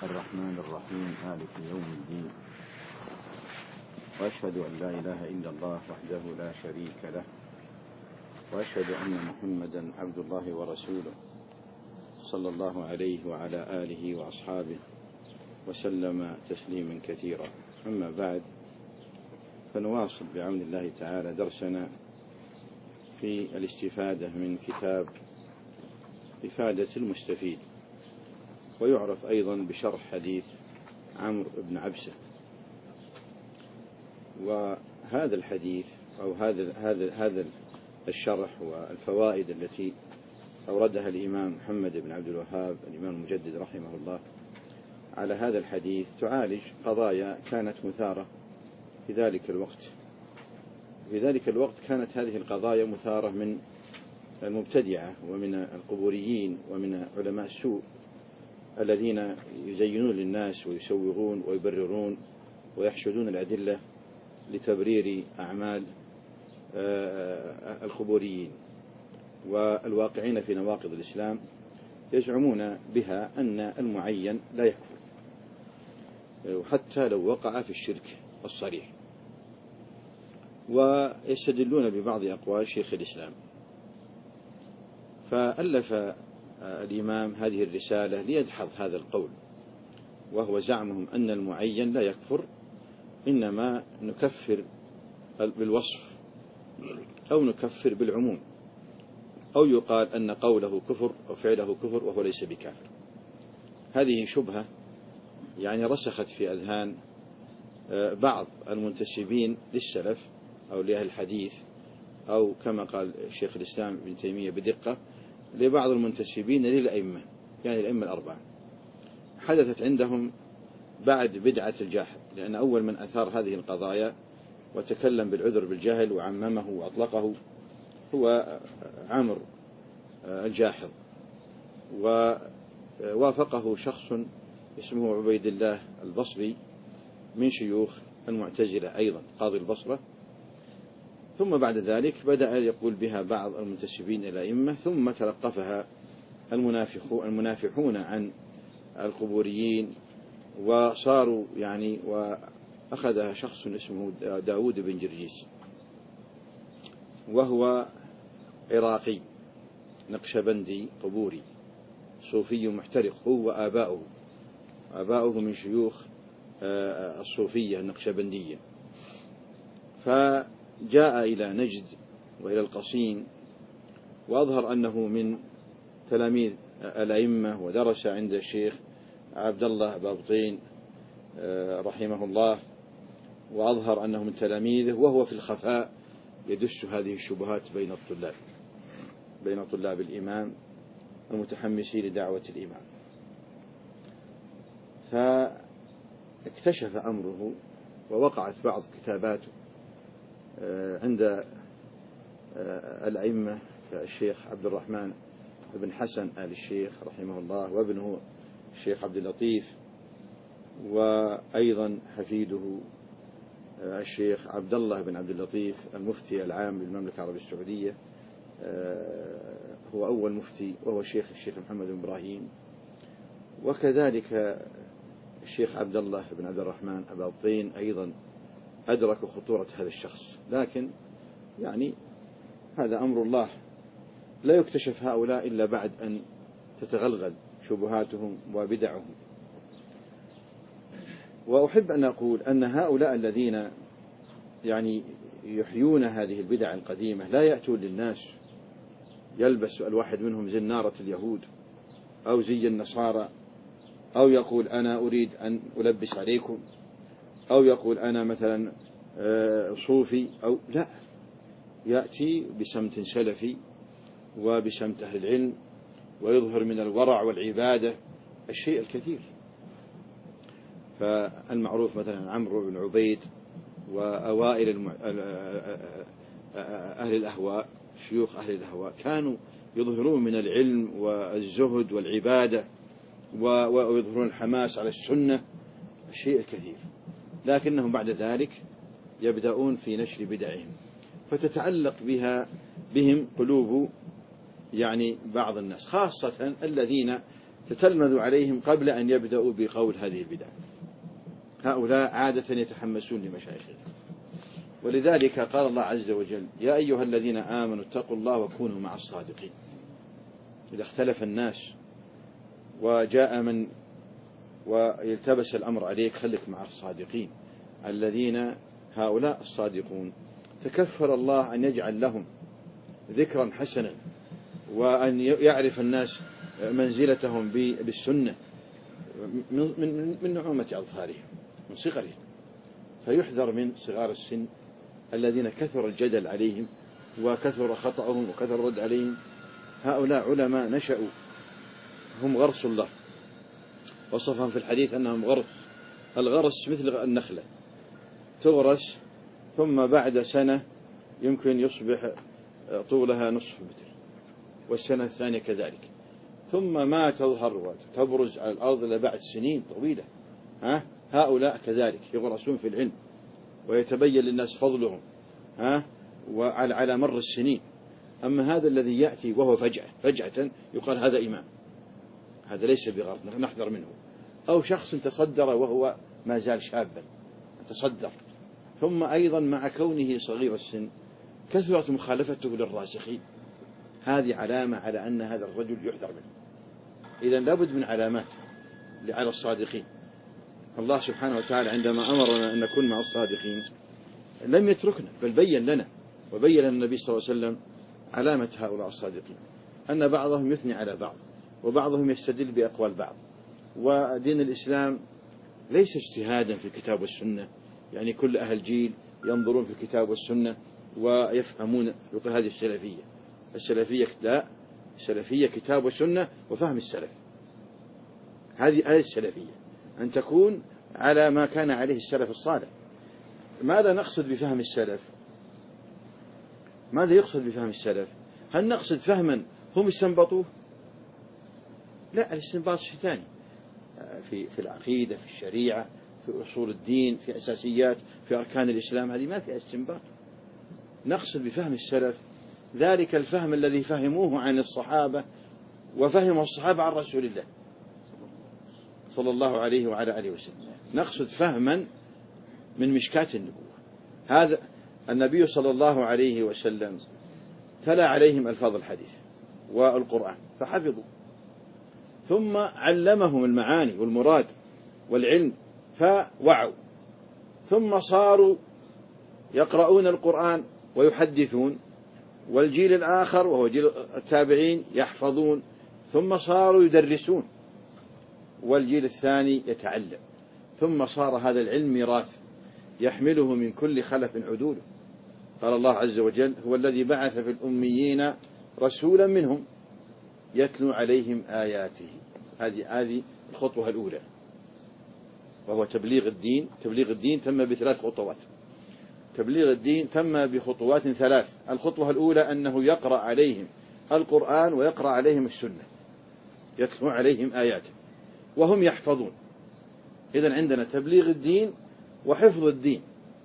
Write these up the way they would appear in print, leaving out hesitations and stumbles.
الرحمن الرحيم مالك يوم الدين، وأشهد أن لا إله إلا الله وحده لا شريك له، وأشهد أن محمدا عبد الله ورسوله صلى الله عليه وعلى آله وأصحابه وسلم تسليما كثيرا. أما بعد، فنواصل بعون الله تعالى درسنا في الاستفادة من كتاب إفادة المستفيد، ويعرف أيضا بشرح حديث عمرو بن عبسة. وهذا الحديث أو هذا الشرح والفوائد التي أوردها الإمام محمد بن عبد الوهاب الإمام المجدد رحمه الله على هذا الحديث تعالج قضايا كانت مثارة في ذلك الوقت. في ذلك الوقت كانت هذه القضايا مثارة من المبتدعة ومن القبوريين ومن علماء السوء الذين يزينون للناس ويسوغون ويبررون ويحشدون الأدلة لتبرير أعمال القبوريين والواقعين في نواقض الإسلام، يزعمون بها أن المعين لا يكفر وحتى لو وقع في الشرك الصريح، ويستدلون ببعض أقوال شيخ الإسلام. فألف الإمام هذه الرسالة ليدحض هذا القول، وهو زعمهم أن المعين لا يكفر، إنما نكفر بالوصف أو نكفر بالعموم، أو يقال أن قوله كفر أو فعله كفر وهو ليس بكافر. هذه شبهة يعني رسخت في أذهان بعض المنتسبين للسلف أو لأهل الحديث، أو كما قال شيخ الإسلام ابن تيمية بدقة لبعض المنتسبين للأئمة، يعني الأئمة الأربعة. حدثت عندهم بعد بدعة الجاحظ، لأن أول من أثار هذه القضايا وتكلم بالعذر بالجهل وعممه وأطلقه هو عمرو الجاحظ، ووافقه شخص اسمه عبيد الله البصري من شيوخ المعتزلة أيضا قاضي البصرة. ثم بعد ذلك بدأ يقول بها بعض المنتسبين إلى الأئمة، ثم تلقفها المنافحون عن القبوريين، وصاروا يعني وأخذها شخص اسمه داود بن جرجيس، وهو عراقي نقشبندي قبوري صوفي محترق، هو وآباؤه من شيوخ الصوفية النقشبندية. فجاء إلى نجد وإلى القصيم، وأظهر أنه من تلاميذ الأئمة، ودرس عند الشيخ عبد الله بابطين رحمه الله، وأظهر أنه من تلاميذه، وهو في الخفاء يدس هذه الشبهات بين طلاب الإمام المتحمسين لدعوة الإمام. فاكتشف أمره، ووقعت بعض كتاباته عند الأئمة كالشيخ عبد الرحمن بن حسن آل الشيخ رحمه الله، وابنه الشيخ عبد اللطيف، وأيضا حفيده الشيخ عبد الله بن عبد اللطيف المفتي العام للمملكة العربية السعودية، هو أول مفتي، وهو الشيخ محمد بن إبراهيم. وكذلك الشيخ عبد الله بن عبد الرحمن أباطين أيضا أدركوا خطورة هذا الشخص، لكن يعني هذا أمر الله، لا يكتشف هؤلاء إلا بعد أن تتغلغل شبهاتهم وبدعهم. وأحب أن أقول أن هؤلاء الذين يعني يحيون هذه البدع القديمة لا يأتون للناس يلبس الواحد منهم زنارة اليهود أو زي النصارى، أو يقول أنا أريد أن ألبس عليكم، أو يقول أنا مثلا صوفي، أو لا، يأتي بسمت سلفي وبسمت أهل العلم، ويظهر من الورع والعبادة الشيء الكثير. فالمعروف مثلا عمرو بن عبيد وأوائل أهل الأهواء، شيوخ أهل الأهواء، كانوا يظهرون من العلم والزهد والعبادة ويظهرون الحماس على السنة الشيء الكثير، لكنهم بعد ذلك يبدأون في نشر بدعهم، فتتعلق بهم قلوب يعني بعض الناس، خاصة الذين تتلمذ عليهم قبل أن يبدأوا بقول هذه البدع. هؤلاء عادة يتحمسون لمشايخهم، ولذلك قال الله عز وجل: يا أيها الذين آمنوا اتقوا الله وكونوا مع الصادقين. إذا اختلف الناس وجاء من ويلتبس الأمر عليك، خلك مع الصادقين الذين هؤلاء الصادقون تكفل الله أن يجعل لهم ذكرا حسنا، وأن يعرف الناس منزلتهم بالسنة من نعومة أظفارهم من صغرهم، فيحذر من صغار السن الذين كثر الجدل عليهم وكثر خطأهم وكثر الرد عليهم. هؤلاء علماء نشأوا، هم غرس الله، وصفهم في الحديث أنهم غرس. الغرس مثل النخلة تغرس، ثم بعد سنة يمكن يصبح طولها نصف متر، والسنة الثانية كذلك، ثم ما تظهر وتبرز على الأرض إلا بعد سنين طويلة. هؤلاء كذلك يغرسون في العلم ويتبين للناس فضلهم وعلى مر السنين. أما هذا الذي يأتي وهو فجأة يقال هذا إمام، هذا ليس بغرض، نحذر منه. أو شخص تصدر وهو ما زال شابا تصدر، ثم أيضا مع كونه صغير السن كثرت مخالفته للراسخين، هذه علامة على أن هذا الرجل يحذر منه. إذا لابد من علامات على الصادقين. الله سبحانه وتعالى عندما أمرنا أن نكون مع الصادقين لم يتركنا، بل بين لنا، وبين النبي صلى الله عليه وسلم علامة هؤلاء الصادقين، أن بعضهم يثني على بعض، وبعضهم يستدل بأقوال بعض. ودين الإسلام ليس اجتهادا في الكتاب والسنة، يعني كل أهل جيل ينظرون في الكتاب والسنة ويفهمون، يقول هذه السلفية. السلفية لا، السلفية كتاب وسنة وفهم السلف، هذه السلفية، أن تكون على ما كان عليه السلف الصالح. ماذا نقصد بفهم السلف؟ ماذا يقصد بفهم السلف؟ هل نقصد فهما هم استنبطوه؟ لا، الاستنباط شيء ثاني، في العقيدة، في الشريعة، في أصول الدين، في أساسيات، في أركان الإسلام، هذه ما فيها استنباط. نقصد بفهم السلف ذلك الفهم الذي فهموه عن الصحابة وفهموا الصحابة عن رسول الله صلى الله عليه وعلى آله وسلم. نقصد فهما من مشكاة النبوة. هذا النبي صلى الله عليه وسلم تلا عليهم ألفاظ الحديث والقرآن فحفظوا، ثم علمهم المعاني والمراد والعلم فوعوا، ثم صاروا يقرؤون القرآن ويحدثون، والجيل الآخر وهو جيل التابعين يحفظون، ثم صاروا يدرسون، والجيل الثاني يتعلم، ثم صار هذا العلم ميراث يحمله من كل خلف عدوله. قال الله عز وجل: هو الذي بعث في الأميين رسولا منهم يتلو عليهم آياته. هذه الخطوة الأولى، وهو تبليغ الدين. تبليغ الدين تم بثلاث خطوات. تبليغ الدين تم بخطوات ثلاث. الخطوة الأولى أنه يقرأ عليهم القرآن ويقرأ عليهم السنة، يتلو عليهم آياته وهم يحفظون. إذن عندنا تبليغ الدين وحفظ الدين.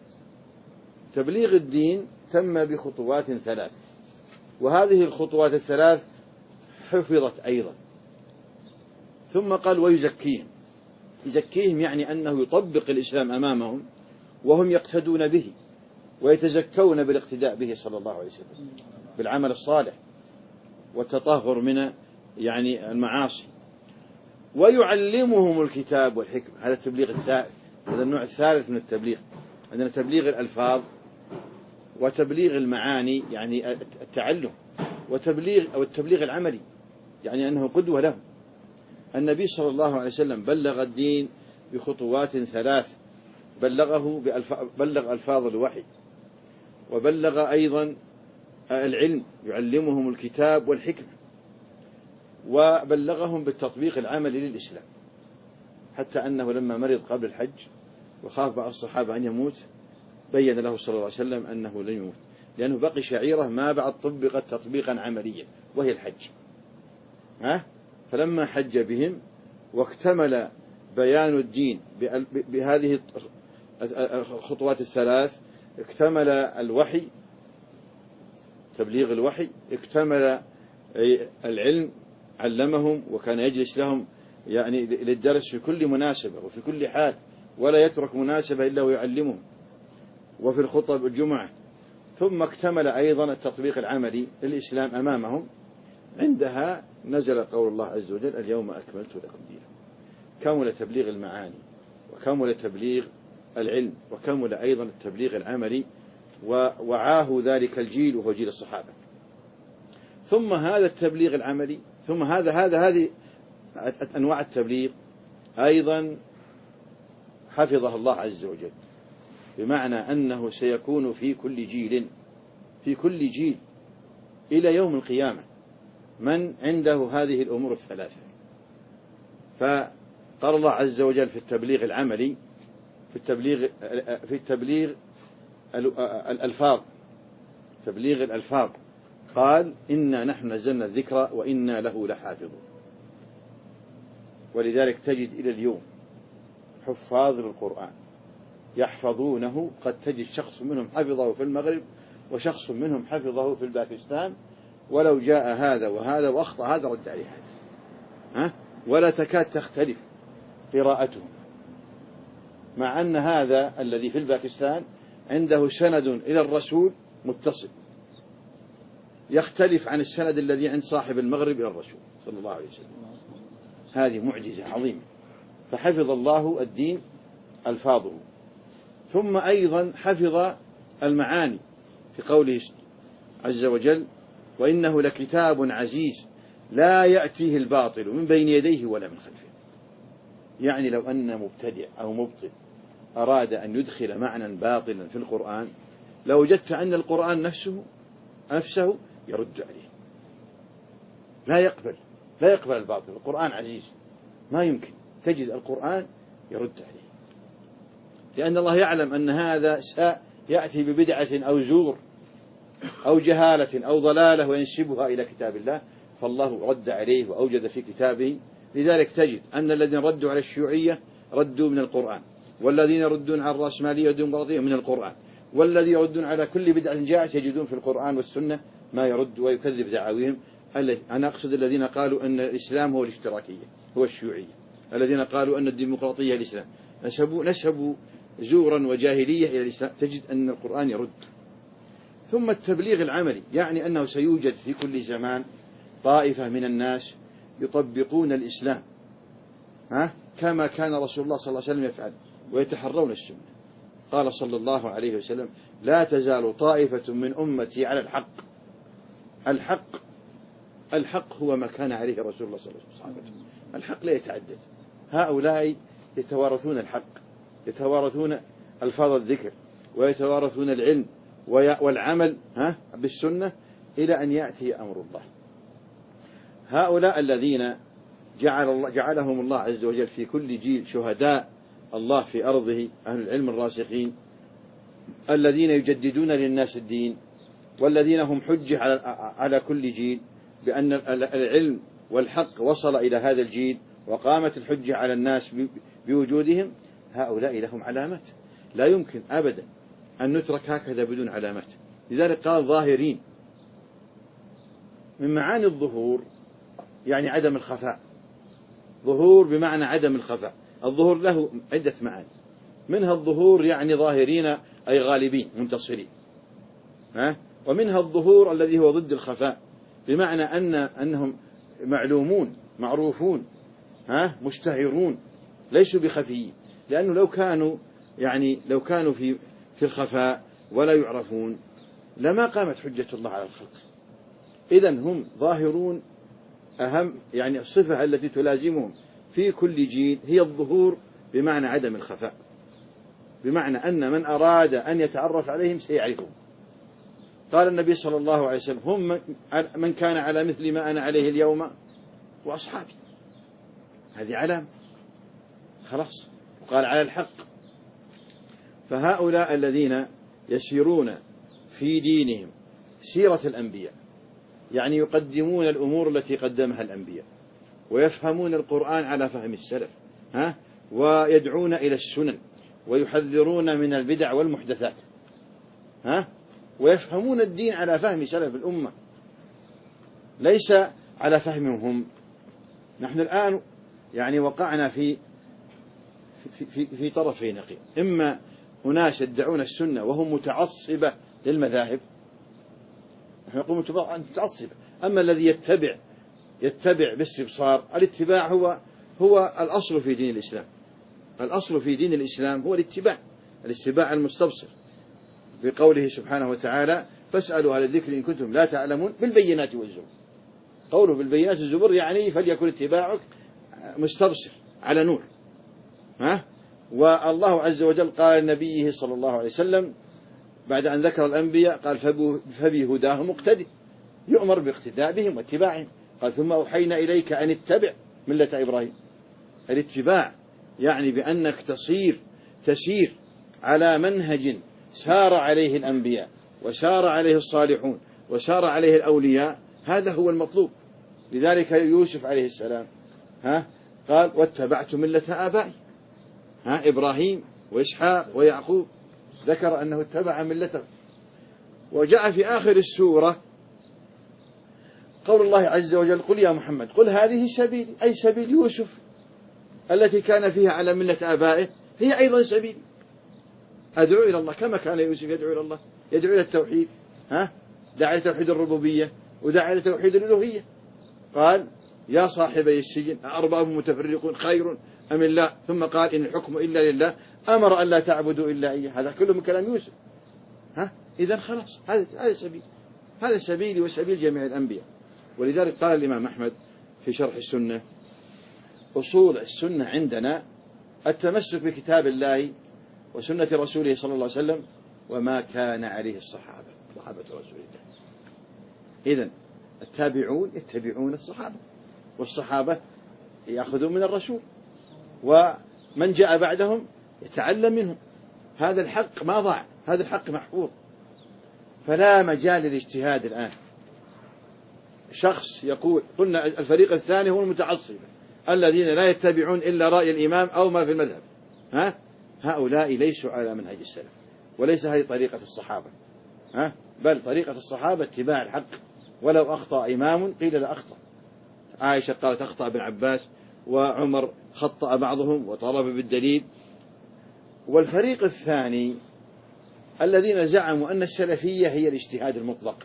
تبليغ الدين تم بخطوات ثلاث، وهذه الخطوات الثلاث حفظت أيضا. ثم قال: ويزكيهم. يزكيهم يعني أنه يطبق الإسلام أمامهم وهم يقتدون به ويتزكون بالاقتداء به صلى الله عليه وسلم بالعمل الصالح والتطهر من المعاصي. ويعلمهم الكتاب والحكمة. هذا التبليغ الثالث، هذا النوع الثالث من التبليغ. عندنا تبليغ الألفاظ وتبليغ المعاني يعني التعلم، التبليغ العملي يعني أنه قدوة لهم. النبي صلى الله عليه وسلم بلغ الدين بخطوات ثلاث، بلغ ألفاظ الوحي، وبلغ أيضا العلم، يعلمهم الكتاب والحكمة، وبلغهم بالتطبيق العملي للإسلام، حتى أنه لما مرض قبل الحج وخاف بعض الصحابة أن يموت بين له صلى الله عليه وسلم أنه لن يموت، لأنه بقي شعيرة ما بعد طبقت تطبيقا عمليا وهي الحج. فلما حج بهم واكتمل بيان الدين بهذه الخطوات الثلاث، اكتمل الوحي، تبليغ الوحي، اكتمل العلم، علمهم وكان يجلس لهم يعني للدرس في كل مناسبة وفي كل حال، ولا يترك مناسبة إلا ويعلمهم، وفي الخطب الجمعة. ثم اكتمل أيضا التطبيق العملي للإسلام أمامهم. عندها نزل قول الله عز وجل: اليوم أكملت لكم دينكم. كمل تبليغ المعاني، وكمل تبليغ العلم، وكمل أيضا التبليغ العملي، ووعاه ذلك الجيل وهو جيل الصحابة. ثم هذا التبليغ العملي، ثم هذه أنواع التبليغ أيضا حفظها الله عز وجل، بمعنى أنه سيكون في كل جيل إلى يوم القيامة من عنده هذه الأمور الثلاثة. فقال الله عز وجل في التبليغ العملي، في التبليغ الألفاظ، تبليغ الألفاظ، قال: إنا نحن نزلنا الذكر وإنا له لحافظون. ولذلك تجد إلى اليوم حفاظ للقرآن يحفظونه، قد تجد شخص منهم حفظه في المغرب وشخص منهم حفظه في الباكستان، ولو جاء هذا وهذا وأخطأ هذا رد عليه هذا، ولا تكاد تختلف قراءتهم، مع أن هذا الذي في الباكستان عنده سند إلى الرسول متصل يختلف عن السند الذي عند صاحب المغرب إلى الرسول صلى الله عليه وسلم. هذه معجزة عظيمة. فحفظ الله الدين ألفاظه. ثم أيضا حفظ المعاني في قوله عز وجل: وإنه لكتاب عزيز لا يأتيه الباطل من بين يديه ولا من خلفه. يعني لو أن مبتدع أو مبطل أراد أن يدخل معنى باطلا في القرآن، لوجدت أن القرآن نفسه يرد عليه، لا يقبل الباطل. القرآن عزيز، ما يمكن تجد القرآن يرد عليه، لأن الله يعلم أن هذا سيأتي ببدعة أو زور أو جهالة أو ضلالة وينسبها إلى كتاب الله، فالله رد عليه وأوجد في كتابه. لذلك تجد أن الذين ردوا على الشيوعية ردوا من القرآن، والذين يردون على الرأسمالية والديمقراطية من القرآن، والذي يردون على كل بدعة جاءت يجدون في القرآن والسنة ما يرد ويكذب دعاويهم. أنا أقصد الذين قالوا أن الإسلام هو الاشتراكية، هو الشيوعية، الذين قالوا أن الديمقراطية الإسلام، نسبوا زورا وجاهلية إلى الإسلام. تجد أن القرآن يرد. ثم التبليغ العملي، يعني أنه سيوجد في كل زمان طائفة من الناس يطبقون الإسلام كما كان رسول الله صلى الله عليه وسلم يفعل، ويتحرون السنة. قال صلى الله عليه وسلم: لا تزال طائفة من أمتي على الحق. الحق هو ما كان عليه رسول الله صلى الله عليه وسلم. الحق لا يتعدد. هؤلاء يتوارثون الحق، يتوارثون ألفاظ الذكر، ويتوارثون العلم والعمل بالسنة إلى أن يأتي أمر الله. هؤلاء الذين جعلهم الله عز وجل في كل جيل شهداء الله في أرضه، أهل العلم الراسخين الذين يجددون للناس الدين، والذين هم حجة على كل جيل بأن العلم والحق وصل إلى هذا الجيل وقامت الحجة على الناس بوجودهم. هؤلاء لهم علامات، لا يمكن أبدا أن نترك هكذا بدون علامات. لذلك قال ظاهرين. من معاني الظهور يعني عدم الخفاء. ظهور بمعنى عدم الخفاء. الظهور له عدة معاني، منها الظهور يعني ظاهرين أي غالبين منتصرين، ومنها الظهور الذي هو ضد الخفاء، بمعنى أنهم معلومون معروفون مشتهرون، ليسوا بخفيين. لأنه لو كانوا في الخفاء ولا يعرفون لما قامت حجة الله على الخلق. إذن هم ظاهرون. أهم يعني الصفة التي تلازمهم في كل جيل هي الظهور بمعنى عدم الخفاء، بمعنى أن من أراد أن يتعرف عليهم سيعرفهم. قال النبي صلى الله عليه وسلم: هم من كان على مثل ما أنا عليه اليوم وأصحابي. هذه علامة خلاص. وقال على الحق. فهؤلاء الذين يسيرون في دينهم سيرة الأنبياء، يعني يقدمون الأمور التي قدمها الأنبياء، ويفهمون القرآن على فهم السلف، ويدعون إلى السنن، ويحذرون من البدع والمحدثات، ويفهمون الدين على فهم سلف الأمة، ليس على فهمهم هم. نحن الآن يعني وقعنا في طرفي نقيض، إما أناس يدعون السنة وهم متعصبة للمذاهب، نحن نقول متعصبة. أما الذي يتبع باستبصار، الاتباع هو الأصل في دين الإسلام. الأصل في دين الإسلام هو الاستباع المستبصر، بقوله سبحانه وتعالى فاسألوا أهل الذكر إن كنتم لا تعلمون بالبينات والزبر. قوله بالبينات والزبر يعني فليكن اتباعك مستبصر على نور. والله عز وجل قال لنبيه صلى الله عليه وسلم بعد أن ذكر الأنبياء قال فبهداهم اقتدي، يؤمر باقتداء بهم واتباعهم. قال ثم أوحينا إليك أن اتبع ملة إبراهيم. الاتباع يعني بأنك تسير على منهج سار عليه الأنبياء وسار عليه الصالحون وسار عليه الأولياء، هذا هو المطلوب. لذلك يوسف عليه السلام قال واتبعت ملة آبائي، إبراهيم وإسحاق ويعقوب، ذكر أنه اتبع ملته. وجاء في آخر السورة قول الله عز وجل قل يا محمد قل هذه سبيلي، أي سبيل يوسف التي كان فيها على ملة آبائه هي أيضا سبيل، أدعو إلى الله كما كان يوسف يدعو إلى الله، يدعو إلى التوحيد، دعا إلى توحيد الربوبية ودعا إلى توحيد الألوهية. قال يا صاحبي السجن أأرباب متفرقون خير أم الله، ثم قال إن الحكم إلا لله أمر أن لا تعبدوا إلا إياه. هذا كله من كلام يوسف. إذن خلاص هذا سبيلي وسبيل جميع الأنبياء. ولذلك قال الإمام أحمد في شرح السنة أصول السنة عندنا التمسك بكتاب الله وسنة رسوله صلى الله عليه وسلم وما كان عليه صحابة رسول الله. إذن التابعون يتبعون الصحابة، والصحابة يأخذون من الرسول، ومن جاء بعدهم يتعلم منهم. هذا الحق ما ضاع، هذا الحق محفوظ، فلا مجال للاجتهاد الآن. شخص يقول قلنا الفريق الثاني هو المتعصبة الذين لا يتبعون إلا رأي الإمام أو ما في المذهب، هؤلاء ليسوا على منهج السلف، وليس هذه طريقة الصحابة، بل طريقة الصحابة اتباع الحق، ولو أخطأ إمام قيل لا أخطأ. عائشة قالت أخطأ ابن عباس، وعمر خطأ بعضهم وطلب بالدليل. والفريق الثاني الذين زعموا أن السلفية هي الاجتهاد المطلق،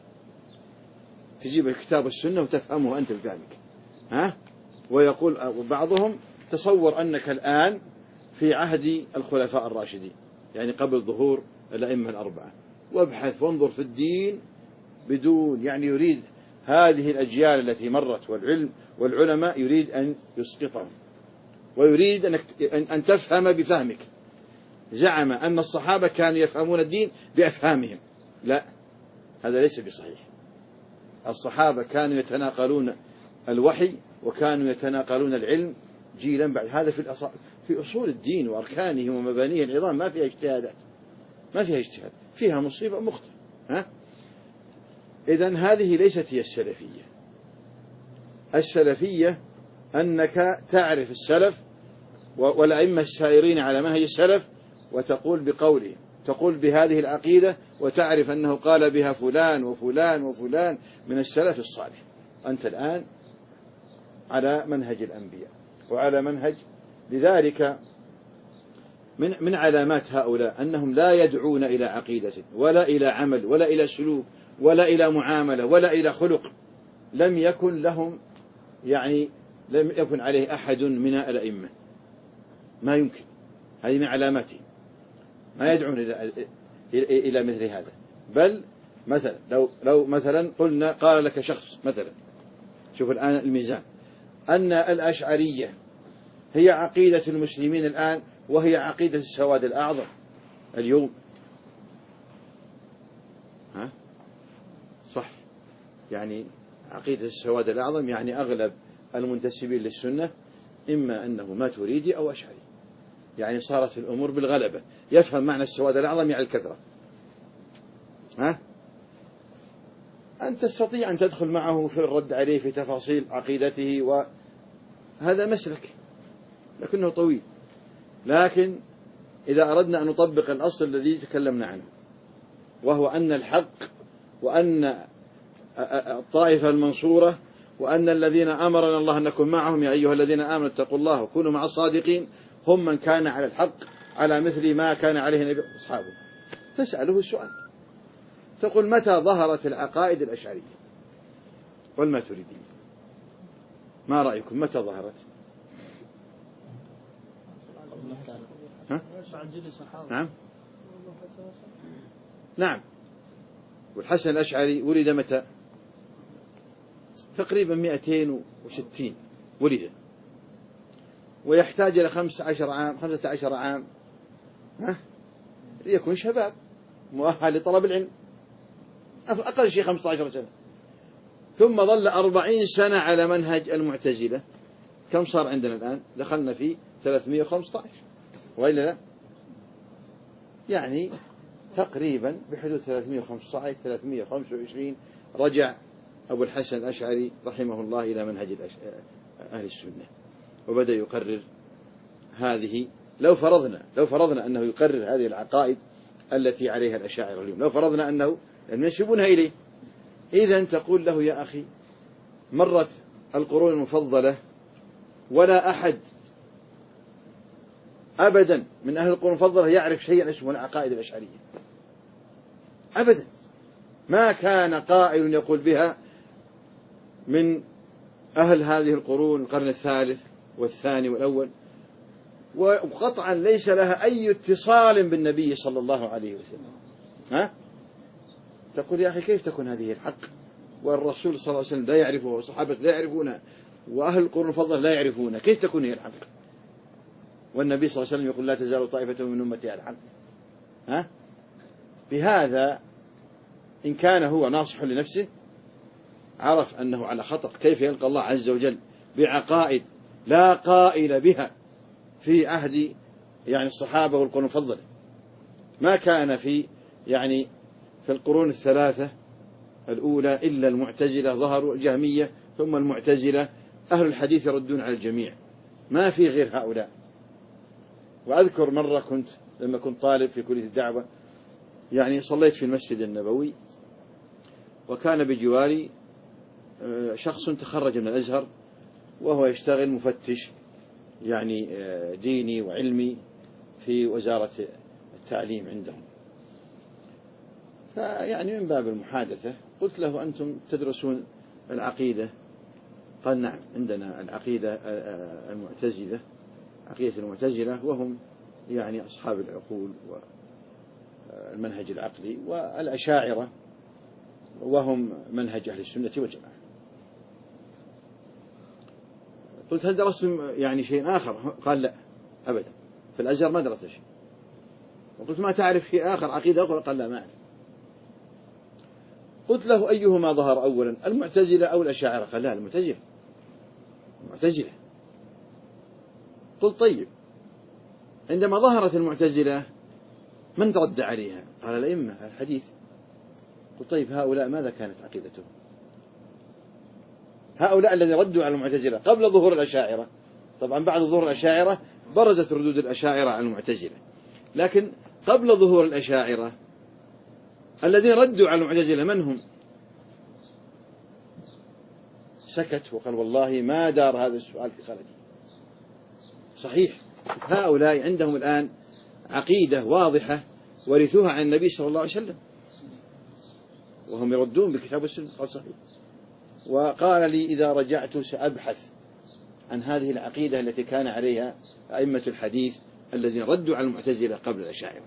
تجيب الكتاب والسنة وتفهمه أنت بفهمك، ويقول بعضهم تصور أنك الآن في عهد الخلفاء الراشدين، يعني قبل ظهور الأئمة الأربعة، وابحث وانظر في الدين بدون، يعني يريد هذه الأجيال التي مرت والعلم والعلماء يريد أن يسقطهم، ويريد أن تفهم بفهمك. زعم أن الصحابة كانوا يفهمون الدين بأفهامهم، لا، هذا ليس بصحيح. الصحابة كانوا يتناقلون الوحي وكانوا يتناقلون العلم جيلا بعد. هذا في أصول الدين وأركانه ومبانيه العظام ما فيها اجتهادات، ما فيها اجتهاد، فيها مصيبة مخطئ. إذن هذه ليست هي السلفية. السلفية أنك تعرف السلف والأئمة السائرين على منهج السلف وتقول بقوله، تقول بهذه العقيدة وتعرف أنه قال بها فلان وفلان وفلان من السلف الصالح. أنت الآن على منهج الأنبياء وعلى منهج. لذلك من علامات هؤلاء أنهم لا يدعون إلى عقيدة ولا إلى عمل ولا إلى سلوك ولا إلى معاملة ولا إلى خلق لم يكن لهم، يعني لم يكن عليه أحد من الأئمة، ما يمكن. هذه من علاماته، ما يدعون إلى مثل هذا. بل مثلا لو مثلا قلنا قال لك شخص مثلا، شوف الآن الميزان، أن الأشعرية هي عقيدة المسلمين الآن وهي عقيدة السواد الأعظم اليوم، صح؟ يعني عقيدة السواد الأعظم يعني أغلب المنتسبين للسنة إما أنه ماتريدي أو أشعري، يعني صارت الأمور بالغلبة. يفهم معنى السواد الأعظم يعني الكثرة. أن تستطيع أن تدخل معه في الرد عليه في تفاصيل عقيدته، وهذا مسلك لكنه طويل. لكن إذا أردنا أن نطبق الأصل الذي تكلمنا عنه، وهو أن الحق وأن الطائفة المنصورة وأن الذين أمرنا الله أن نكون معهم يا أيها الذين آمنوا اتقوا الله وكونوا مع الصادقين هم من كان على الحق على مثل ما كان عليه النبي وأصحابه. تسأله السؤال، تقول متى ظهرت العقائد الأشعرية والماتريدية؟ ما رأيكم متى ظهرت؟ ها؟ نعم نعم. والحسن الأشعري ولد متى؟ تقريبا 260 ولد، ويحتاج إلى 15 عام ليكون شباب مؤهل لطلب العلم، أقل شيء 15 سنة. ثم ظل 40 سنة على منهج المعتزلة. كم صار عندنا الآن؟ دخلنا في 315 وإلا لا؟ يعني تقريبا بحدود 315 325 رجع أبو الحسن الأشعري رحمه الله إلى منهج أهل السنة، وبدأ يقرر هذه. لو فرضنا أنه يقرر هذه العقائد التي عليها الأشاعرة اليوم، لو فرضنا أنه ينسبونها إليه، إذن تقول له يا أخي مرت القرون المفضلة ولا أحد أبدا من أهل القرون المفضلة يعرف شيئا اسمه العقائد الأشعرية أبدا. ما كان قائل يقول بها من أهل هذه القرون، القرن الثالث والثاني والأول، وقطعا ليس لها أي اتصال بالنبي صلى الله عليه وسلم. تقول يا أخي كيف تكون هذه الحق والرسول صلى الله عليه وسلم لا يعرفه والصحابة لا يعرفونه وأهل القرون الفضل لا يعرفونه؟ كيف تكون هي الحق والنبي صلى الله عليه وسلم يقول لا تزال طائفة من أمتي على الحق؟ بهذا إن كان هو ناصح لنفسه عرف أنه على خطر. كيف يلقى الله عز وجل بعقائد لا قائل بها في عهد الصحابة والقرون المفضلة؟ ما كان في القرون الثلاثة الأولى إلا المعتزلة ظهروا، الجهمية ثم المعتزلة، أهل الحديث يردون على الجميع، ما في غير هؤلاء. وأذكر مرة لما كنت طالب في كلية الدعوة صليت في المسجد النبوي، وكان بجواري شخص تخرج من الأزهر وهو يشتغل مفتش ديني وعلمي في وزارة التعليم عندهم. من باب المحادثة قلت له أنتم تدرسون العقيدة؟ قال نعم عندنا العقيدة المعتزلة، عقيدة المعتزلة وهم أصحاب العقول والمنهج العقلي، والأشاعرة وهم منهج أهل السنة والجماعة. قلت هل درستم شيء آخر؟ قال لا أبدا، في الأزهر ما درست شيء. وقلت ما تعرف شيء آخر عقيدة أخرى؟ قال لا ما أعرف. قلت له أيهما ظهر أولا، المعتزلة أو الأشاعرة؟ قال لا المعتزلة. قلت طيب عندما ظهرت المعتزلة من رد عليها؟ قال الأئمة الحديث. قلت طيب هؤلاء ماذا كانت عقيدتهم؟ هؤلاء الذين ردوا على المعتزلة قبل ظهور الأشاعرة. طبعا بعد ظهور الأشاعرة برزت ردود الأشاعرة على المعتزلة، لكن قبل ظهور الأشاعرة الذين ردوا على المعتزلة من هم؟ سكت وقال والله ما دار هذا السؤال في خلدي. صحيح هؤلاء عندهم الآن عقيدة واضحة ورثوها عن النبي صلى الله عليه وسلم، وهم يردون بالكتاب والسنة. قال صحيح. وقال لي إذا رجعت سأبحث عن هذه العقيدة التي كان عليها أئمة الحديث الذين ردوا على المعتزلة قبل الأشاعرة.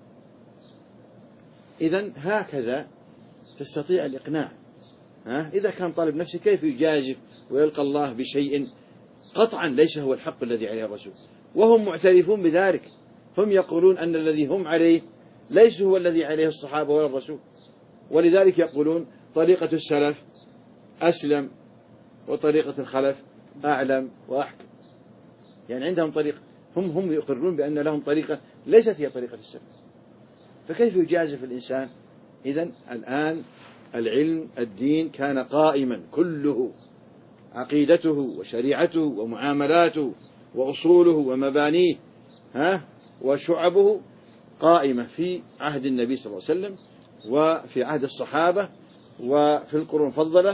إذن هكذا تستطيع الإقناع. إذا كان طالب نفسه كيف يجازف ويلقى الله بشيء قطعا ليس هو الحق الذي عليه الرسول، وهم معترفون بذلك. هم يقولون أن الذي هم عليه ليس هو الذي عليه الصحابة ولا الرسول، ولذلك يقولون طريقة السلف أسلم وطريقة الخلف أعلم وأحكم. عندهم طريقة، هم يقررون بأن لهم طريقة ليست هي طريقة السلف، فكيف يجازف الإنسان؟ إذن الآن العلم الدين كان قائما كله، عقيدته وشريعته ومعاملاته وأصوله ومبانيه وشعبه قائمة في عهد النبي صلى الله عليه وسلم وفي عهد الصحابة وفي القرون المفضلة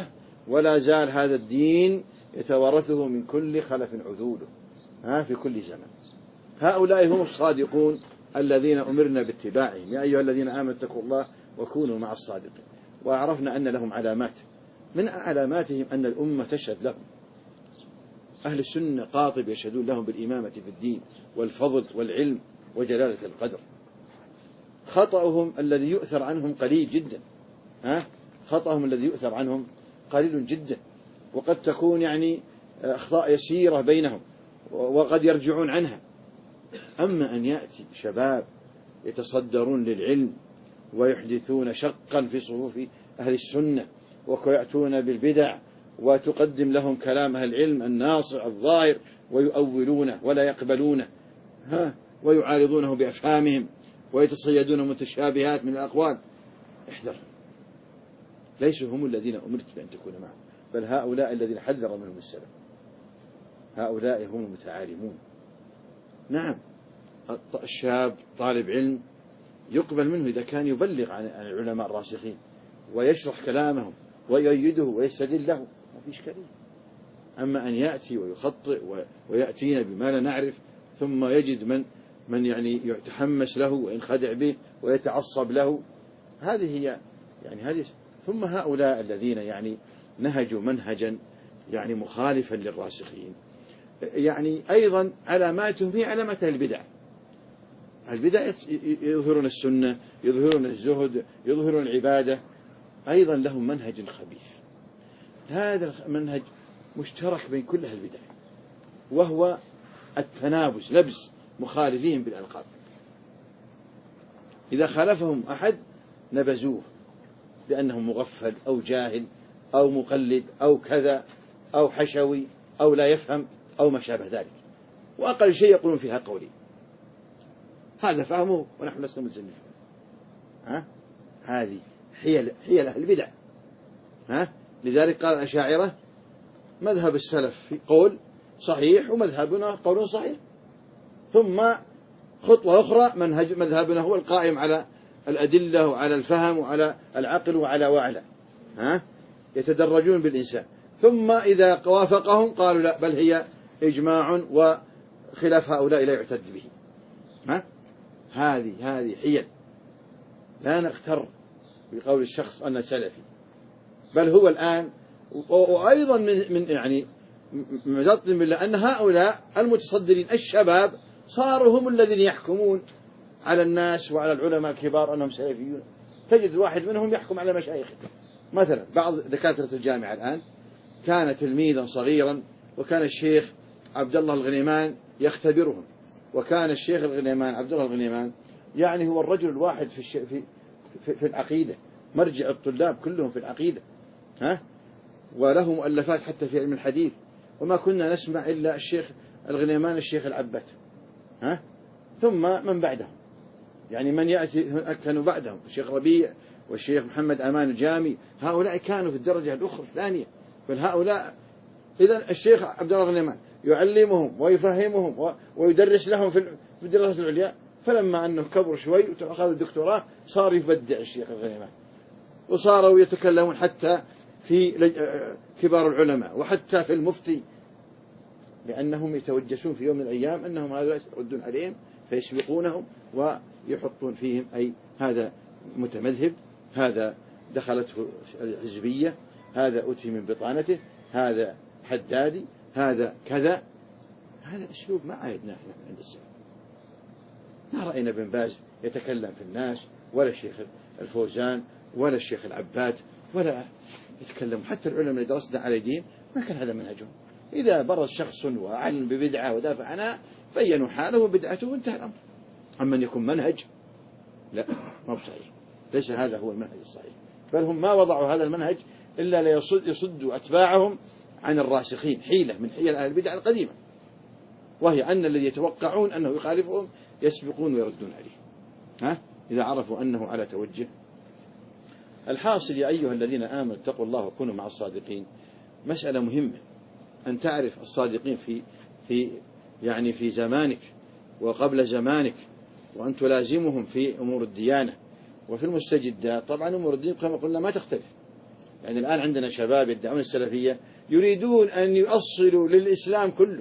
ولا زال هذا الدين يتوارثه من كل خلف عذوله في كل زمن. هؤلاء هم الصادقون الذين أمرنا باتباعهم. يا أيها الذين آمنوا اتقوا الله وكونوا مع الصادقين. وعرفنا أن لهم علامات، من علاماتهم أن الأمة تشهد لهم. أهل السنة قاطب يشهدون لهم بالإمامة في الدين والفضل والعلم وجلالة القدر. خطأهم الذي يؤثر عنهم قليل جدا، خطأهم الذي يؤثر عنهم قليل جدا، وقد تكون يعني أخطاء يسيرة بينهم وقد يرجعون عنها. أما أن يأتي شباب يتصدرون للعلم ويحدثون شقا في صفوف أهل السنة ويأتون بالبدع وتقدم لهم كلام أهل العلم الناصع الظاهر ويؤولونه ولا يقبلونه ويعارضونه بأفهامهم ويتصيدون متشابهات من الأقوال، احذر، ليسوا هم الذين أمرت بأن تكون معهم، بل هؤلاء الذين حذر منهم السلف، هؤلاء هم المتعالمون. نعم، الشاب طالب علم يقبل منه إذا كان يبلغ عن العلماء الراسخين ويشرح كلامهم ويؤيده ويستدل له، ما في إشكالية. أما أن يأتي ويخطئ ويأتينا بما لا نعرف ثم يجد من يعني يتحمس له وينخدع به ويتعصب له، هذه هي يعني هذه. ثم هؤلاء الذين يعني نهجوا منهجا يعني مخالفا للراسخين، يعني أيضا علاماتهم هي علامات البدع. البدع يظهرون السنة، يظهرون الزهد، يظهرون العبادة، أيضا لهم منهج خبيث. هذا المنهج مشترك بين كل أهل البدع، وهو التنابز، لبس مخالفين بالألقاب. إذا خالفهم أحد نبذوه بأنه مغفل أو جاهل أو مقلد أو كذا أو حشوي أو لا يفهم أو ما شابه ذلك، وأقل شيء يقولون فيها قولي، هذا فهمه ونحن لسنا ملزمين. هذه حيل أهل البدع. لذلك قال الأشاعرة مذهب السلف في قول صحيح ومذهبنا قول صحيح، ثم خطوة أخرى مذهبنا هو القائم على الأدلة وعلى الفهم وعلى العقل وعلى يتدرجون بالإنسان، ثم إذا وافقهم قالوا لا بل هي إجماع وخلاف هؤلاء لا يعتد به. هذه حيل. لا نغتر بقول الشخص أنه سلفي، بل هو الآن وأيضا من يعني مجطن بالله أن هؤلاء المتصدرين الشباب صاروا هم الذين يحكمون على الناس وعلى العلماء الكبار أنهم سلفيون. تجد الواحد منهم يحكم على مشايخه. مثلا بعض دكاترة الجامعة الآن كان تلميذا صغيرا، وكان الشيخ عبد الله الغنيمان يختبرهم، وكان الشيخ الغنيمان عبد الله الغنيمان يعني هو الرجل الواحد في العقيدة، مرجع الطلاب كلهم في العقيدة، وله مؤلفات حتى في علم الحديث، وما كنا نسمع إلا الشيخ الغنيمان الشيخ العبات، ثم من بعدهم يعني من يأتي كانوا بعدهم الشيخ ربيع والشيخ محمد أمان الجامي، هؤلاء كانوا في الدرجة الأخرى الثانية. فهؤلاء إذن الشيخ عبد الله الغنيمان يعلمهم ويفهمهم ويدرس لهم في الدراسات العليا، فلما أنه كبر شوي وأخذ الدكتوراه صار يبدع الشيخ الغنيمان، وصاروا يتكلمون حتى في كبار العلماء وحتى في المفتي، لأنهم يتوجسون في يوم من الأيام أنهم هؤلاء يردون عليهم فيسبقونهم ويحطون فيهم أي هذا متمذهب، هذا دخلته الحزبية، هذا أتي من بطانته، هذا حدادي، هذا كذا. هذا أسلوب ما عهدنا احنا عند السلف. ما رأينا ابن باز يتكلم في الناس، ولا الشيخ الفوزان ولا الشيخ العباد ولا يتكلم. حتى العلماء اللي درسنا على دين ما كان هذا منهجهم. إذا برز شخص وأعلن ببدعة ودافع عنها بينوا حاله وبدعته وانتهى الأمر. أما أن يكون منهج، لا، ما هو صحيح، ليس هذا هو المنهج الصحيح، بل هم ما وضعوا هذا المنهج إلا ليصدوا أتباعهم عن الراسخين، حيلة من حيل أهل البدع القديمة، وهي أن الذي يتوقعون أنه يخالفهم يسبقون ويردون عليه إذا عرفوا أنه على توجه. الحاصل يا أيها الذين آمنوا اتقوا الله وكونوا مع الصادقين. مسألة مهمة أن تعرف الصادقين في زمانك وقبل زمانك، وأن تلازمهم في أمور الديانة وفي المستجدات. طبعا أمور الدين كما قلنا ما تختلف، يعني الآن عندنا شباب يدعون السلفية يريدون أن يؤصلوا للإسلام كله،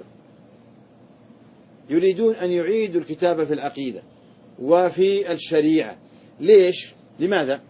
يريدون أن يعيدوا الكتاب في العقيدة وفي الشريعة. ليش؟ لماذا؟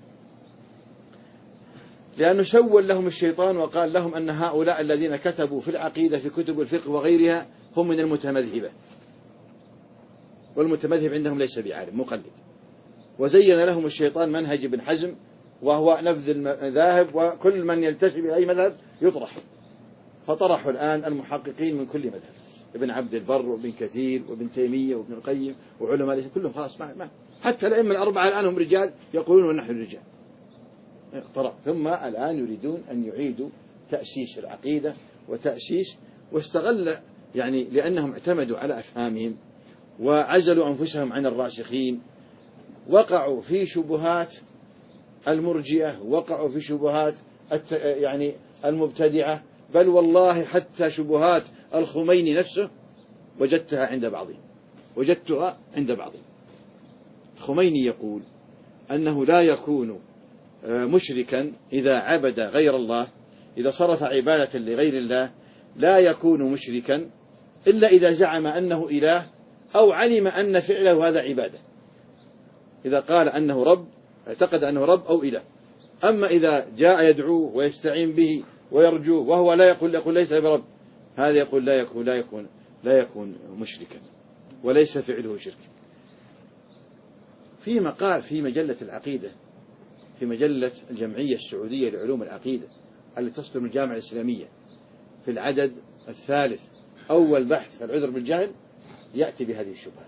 لأنه سول لهم الشيطان وقال لهم أن هؤلاء الذين كتبوا في العقيدة في كتب الفقه وغيرها هم من المتمذهبة، والمتمذهب عندهم ليس بعالم، مقلد. وزين لهم الشيطان منهج ابن حزم وهو نبذ المذاهب، وكل من يلتزم بأي مذهب يطرح. فطرحوا الآن المحققين من كل مذهب، ابن عبد البر وابن كثير وابن تيمية وابن القيم وعلماء الإسلام كلهم خلاص ما حتى الأئمة الأربعة الآن هم رجال يقولون ونحن رجال. ثم الآن يريدون أن يعيدوا تأسيس العقيدة وتأسيس، واستغل يعني لأنهم اعتمدوا على أفهامهم وعزلوا أنفسهم عن الراسخين، وقعوا في شبهات المرجئة، وقعوا في شبهات يعني المبتدعة، بل والله حتى شبهات الخميني نفسه وجدتها عند بعضهم. الخميني يقول أنه لا يكون مشركا إذا عبد غير الله، إذا صرف عبادة لغير الله لا يكون مشركا إلا إذا زعم أنه إله أو علم أن فعله هذا عبادة. إذا قال أنه رب اعتقد أنه رب أو إله. أما إذا جاء يدعوه ويستعين به ويرجوه وهو لا يقول ليس برب، هذا يقول لا يكون مشركا وليس فعله شرك. في مقال في مجلة العقيدة، في مجلة الجمعية السعودية لعلوم العقيدة التي تصدر من الجامعة الإسلامية في العدد 3 أول بحث العذر بالجهل، يأتي بهذه الشبهة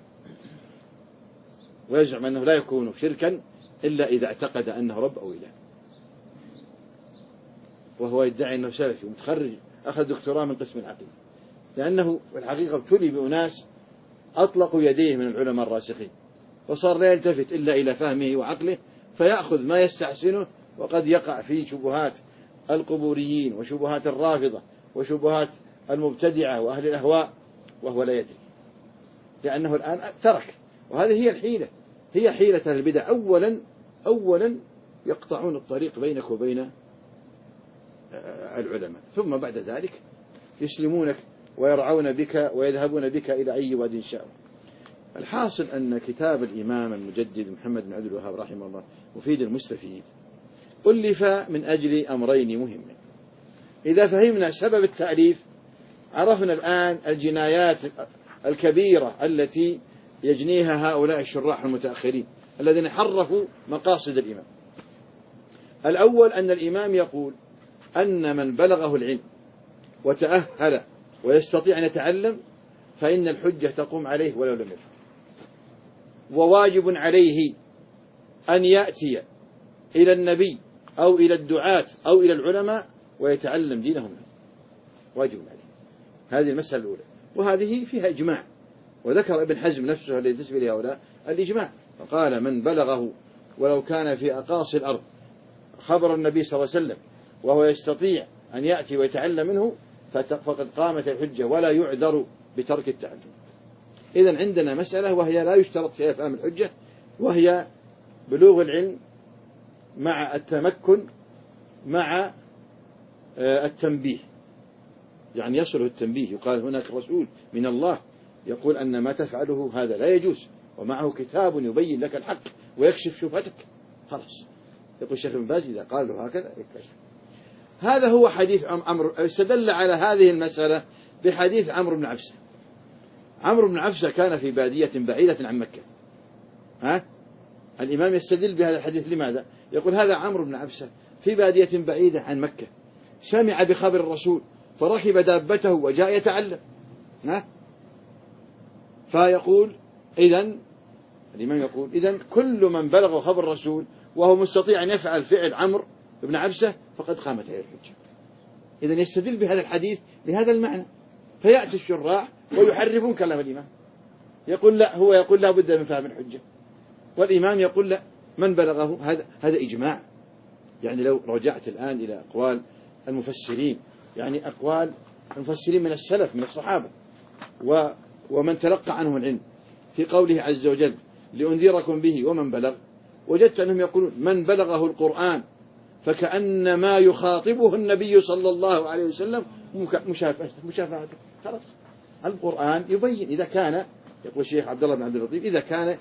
ويزعم أنه لا يكون شركا إلا إذا اعتقد أنه رب أو إله، وهو يدعي أنه سلفي ومتخرج أخذ دكتوراه من قسم العقيدة، لأنه في الحقيقة ابتلي بأناس أطلقوا يديه من العلماء الراسخين، وصار لا يلتفت إلا إلى فهمه وعقله، فيأخذ ما يستحسنه، وقد يقع في شبهات القبوريين وشبهات الرافضة وشبهات المبتدعة وأهل الأهواء وهو لا يدري، لأنه الآن ترك. وهذه هي الحيلة، هي حيلة البدع. أولا يقطعون الطريق بينك وبين العلماء، ثم بعد ذلك يسلمونك ويرعون بك ويذهبون بك إلى أي واد شاء. الحاصل أن كتاب الإمام المجدد محمد بن عبد الوهاب رحمه الله مفيد المستفيد ألف من أجل أمرين مهمين. إذا فهمنا سبب التأليف عرفنا الآن الجنايات الكبيرة التي يجنيها هؤلاء الشراح المتأخرين الذين حرفوا مقاصد الإمام. الأول أن الإمام يقول أن من بلغه العلم وتأهل ويستطيع أن يتعلم فإن الحجة تقوم عليه ولو لم يفعل، وواجب عليه أن يأتي إلى النبي أو إلى الدعاة أو إلى العلماء ويتعلم دينهم، واجب عليه. هذه المسألة الأولى، وهذه فيها إجماع، وذكر ابن حزم نفسه الذي تسبي لهؤلاء الإجماع، فقال من بلغه ولو كان في أقاصي الأرض خبر النبي صلى الله عليه وسلم وهو يستطيع أن يأتي ويتعلم منه فقد قامت الحجة ولا يعذر بترك التعلم. إذن عندنا مسألة وهي لا يشترط فيها فهم الحجة، وهي بلوغ العلم مع التمكن مع التنبيه، يعني يصله التنبيه، يقال هناك رسول من الله يقول أن ما تفعله هذا لا يجوز، ومعه كتاب يبين لك الحق ويكشف شبهتك، خلاص. يقول الشيخ ابن باز إذا قال له هكذا يكشف. هذا هو حديث عمرو، استدل على هذه المسألة بحديث عمرو بن عبسة. عمرو بن عبسة كان في بادية بعيدة عن مكة. الإمام يستدل بهذا الحديث لماذا؟ يقول هذا عمرو بن عبسة في بادية بعيدة عن مكة، سمع بخبر الرسول فركب دابته وجاء يتعلم. فيقول إذن الإمام يقول إذن كل من بلغ خبر الرسول وهو مستطيع أن يفعل فعل عمرو بن عبسة فقد قامت عليه الحجة. إذن يستدل بهذا الحديث لهذا المعنى. فيأتي الشراح ويحرفون كلام الإمام، يقول لا، هو يقول لا بد من فهم الحجة، والإمام يقول لا، من بلغه هذا إجماع. يعني لو رجعت الآن إلى أقوال المفسرين، يعني أقوال المفسرين من السلف من الصحابة ومن تلقى عنهم العلم، في قوله عز وجل لأنذركم به ومن بلغ، وجدت أنهم يقولون من بلغه القرآن فكأن ما يخاطبه النبي صلى الله عليه وسلم مشافهته. خلاص القرآن يبين إذا كان، يقول الشيخ عبد الله بن عبد اللطيف، إذا كان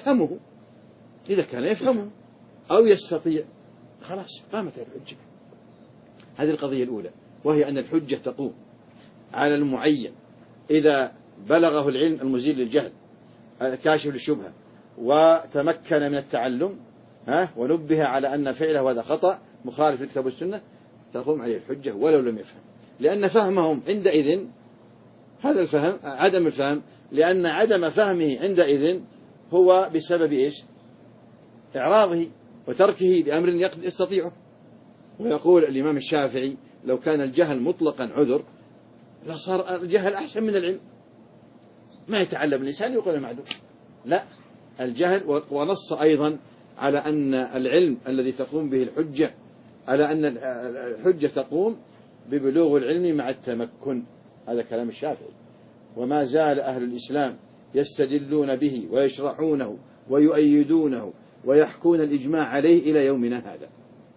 يفهمه أو يستطيع، خلاص قامت الحجة. هذه القضية الأولى، وهي أن الحجة تقوم على المعين إذا بلغه العلم المزيل للجهل الكاشف للشبهة وتمكن من التعلم ونبه على أن فعله هذا خطأ مخالف للكتاب والسنة، تقوم عليه الحجة ولو لم يفهم، لأن فهمهم عندئذ، هذا الفهم عدم الفهم، لأن عدم فهمه عندئذ هو بسبب إيش؟ إعراضه وتركه لأمر يستطيعه. ويقول الإمام الشافعي: لو كان الجهل مطلقا عذر لصار الجهل أحسن من العلم. ما يتعلم الإنسان يقول معذور، لا، الجهل. ونص أيضا على أن العلم الذي تقوم به الحجة، على أن الحجة تقوم ببلوغ العلم مع التمكن. هذا كلام الشافعي. وما زال أهل الإسلام يستدلون به ويشرحونه ويؤيدونه ويحكون الإجماع عليه إلى يومنا هذا.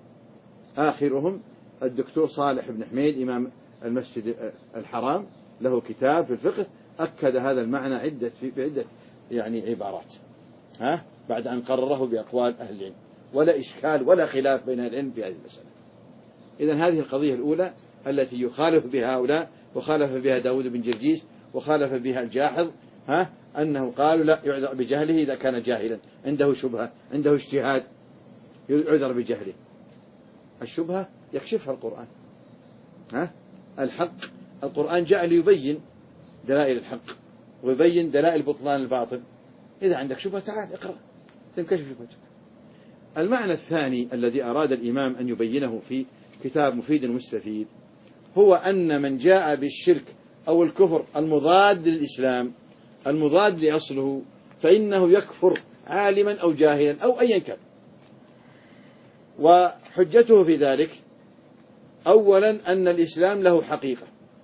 آخرهم الدكتور صالح بن حميد إمام المسجد الحرام، له كتاب في الفقه أكد هذا المعنى بعدة يعني عبارات، بعد أن قرره بأقوال أهل العلم، ولا إشكال ولا خلاف بين العلم في هذه المسألة. إذن هذه القضية الأولى التي يخالف بها هؤلاء، وخالف بها داود بن جرجيس، وخالف بها الجاحظ، أنه قالوا لا يعذر بجهله إذا كان جاهلا، عنده شبهة، عنده اجتهاد، يعذر بجهله. الشبهة يكشفها القرآن. الحق، القرآن جاء ليبين دلائل الحق ويبين دلائل بطلان الباطل. إذا عندك شبهة تعال اقرأ تنكشف شبهتك. المعنى الثاني الذي أراد الإمام أن يبينه في كتاب مفيد مستفيد هو أن من جاء بالشرك أو الكفر المضاد للإسلام، المضاد لأصله، فإنه يكفر عالما أو جاهلا أو أيا كان. وحجته في ذلك أولا أن الإسلام له حقيقة.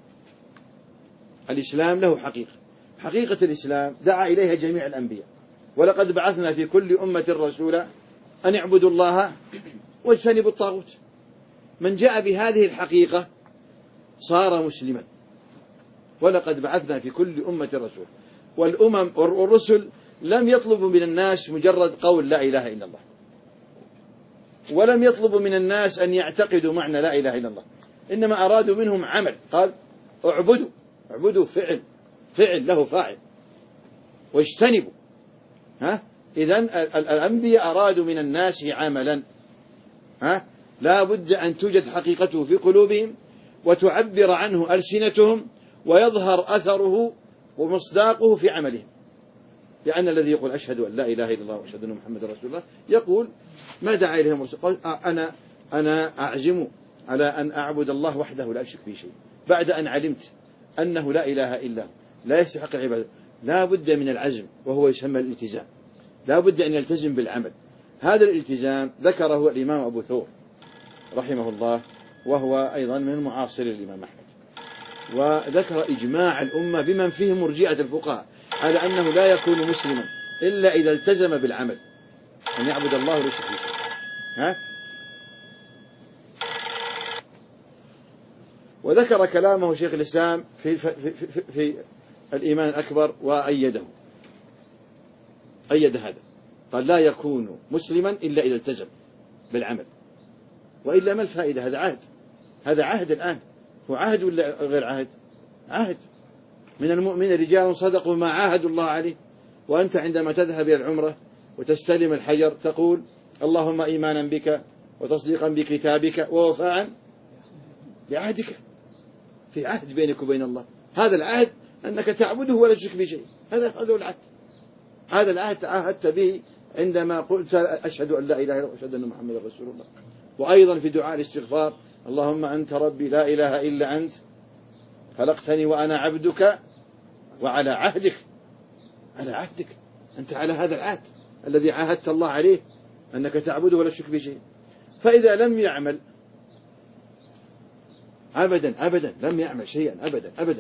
الإسلام له حقيقة. حقيقة الإسلام دعا إليها جميع الأنبياء: ولقد بعثنا في كل أمة رسولا أن اعبدوا الله واجتنبوا الطاغوت. من جاء بهذه الحقيقة صار مسلما. ولقد بعثنا في كل أمة رسولا. والأمم والرسل لم يطلبوا من الناس مجرد قول لا إله إلا الله، ولم يطلبوا من الناس أن يعتقدوا معنى لا إله إلا الله، إنما أرادوا منهم عمل. قال اعبدوا، فعل له فاعل، واجتنبوا. إذن الأنبياء أرادوا من الناس عملا لا بد أن توجد حقيقته في قلوبهم وتعبر عنه ألسنتهم ويظهر أثره ومصداقه في عملهم. لأن الذي يقول أشهد أن لا إله إلا الله وأشهد أن محمد رسول الله يقول ما دعا إليهم الرسول، قال أنا أعزم على أن أعبد الله وحده لا أشرك به شيء، بعد أن علمت أنه لا إله إلا هو لا يستحق العبادة. لا بد من العزم، وهو يسمى الالتزام. لا بد أن يلتزم بالعمل. هذا الالتزام ذكره الإمام أبو ثور رحمه الله، وهو أيضا من معاصر الإمام أحمد، وذكر إجماع الأمة بمن فيهم مرجئة الفقهاء على أنه لا يكون مسلما إلا إذا التزم بالعمل، أن يعبد الله ولا يشرك به شيئا. وذكر كلامه شيخ الإسلام في الإيمان الأكبر وأيده، أيد هذا، قال لا يكون مسلما إلا إذا التزم بالعمل، وإلا ما الفائدة؟ هذا عهد الآن. هو عهد ولا غير عهد؟ عهد. من المؤمنين رجال صدقوا ما عاهدوا الله عليه. وأنت عندما تذهب إلى العمرة وتستلم الحجر تقول اللهم إيمانا بك وتصديقا بكتابك ووفاء بعهدك. في عهد بينك وبين الله. هذا العهد أنك تعبده ولا تشرك به شيء. هذا هو العهد. هذا العهد تعاهدت به عندما قلت أشهد أن لا إله إلا الله وأشهد أن محمدا رسول الله. وأيضا في دعاء الاستغفار اللهم أنت ربي لا إله إلا أنت خلقتني وأنا عبدك وعلى عهدك. على عهدك، أنت على هذا العهد الذي عاهدت الله عليه أنك تعبده ولا تشرك به شيء. فإذا لم يعمل أبدا لم يعمل شيئا أبدا.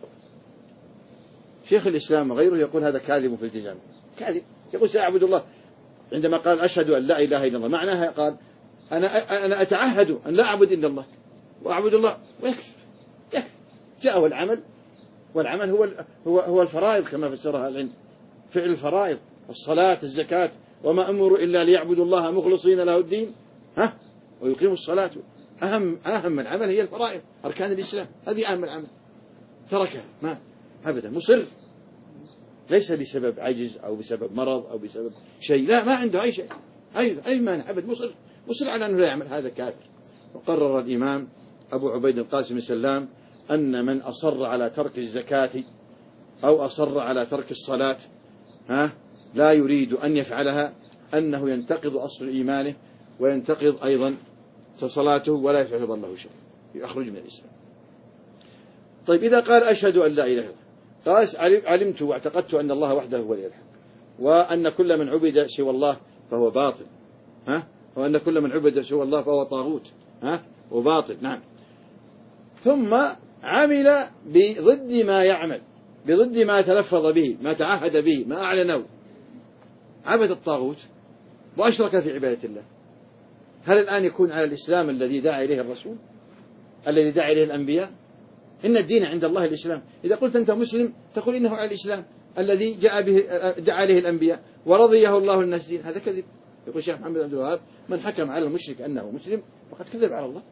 شيخ الإسلام وغيره يقول هذا كاذب في التزامه. كاذب. يقول سأعبد الله عندما قال أشهد أن لا إله إلا الله، معناها قال أنا أتعهد أن لا أعبد إلا الله وأعبد الله ويكفي. جاءه العمل، والعمل هو الفرائض كما فسرها العلم، فعل الفرائض، الصلاة، الزكاة، وما أمروا إلا ليعبدوا الله مخلصين له الدين ويقيموا الصلاة. أهم العمل هي الفرائض، أركان الإسلام، هذه أهم العمل. تركها ما أبدا، مصر، ليس بسبب عجز أو بسبب مرض أو بسبب شيء، لا، ما عنده أي شيء، أي مانع أبدا، مصر على أنه لا يعمل، هذا كافر. وقرر الإمام أبو عبيد القاسم بن سلام أن من أصر على ترك الزكاة أو أصر على ترك الصلاة لا يريد أن يفعلها، أنه ينتقض أصل إيمانه وينتقض أيضا صلاته ولا يعتبر له شيء، يخرج من الإسلام. طيب إذا قال أشهد أن لا إله إلا الله، قال علمت واعتقدت أن الله وحده هو ولي الحق، وأن كل من عبد سوى الله فهو باطل، وأن كل من عبد سوى الله فهو طاغوت وباطل. نعم. ثم عمل بضد ما يعمل، بضد ما تلفظ به، ما تعهد به، ما أعلنه. عبد الطاغوت وأشرك في عبادة الله. هل الآن يكون على الإسلام الذي دعا إليه الرسول، الذي دعا إليه الأنبياء؟ إن الدين عند الله الإسلام. إذا قلت أنت مسلم تقول إنه على الإسلام الذي دعا إليه الأنبياء ورضيه الله للناس دين. هذا كذب. يقول الشيخ محمد عبد الوهاب: من حكم على المشرك أنه مسلم فقد كذب على الله.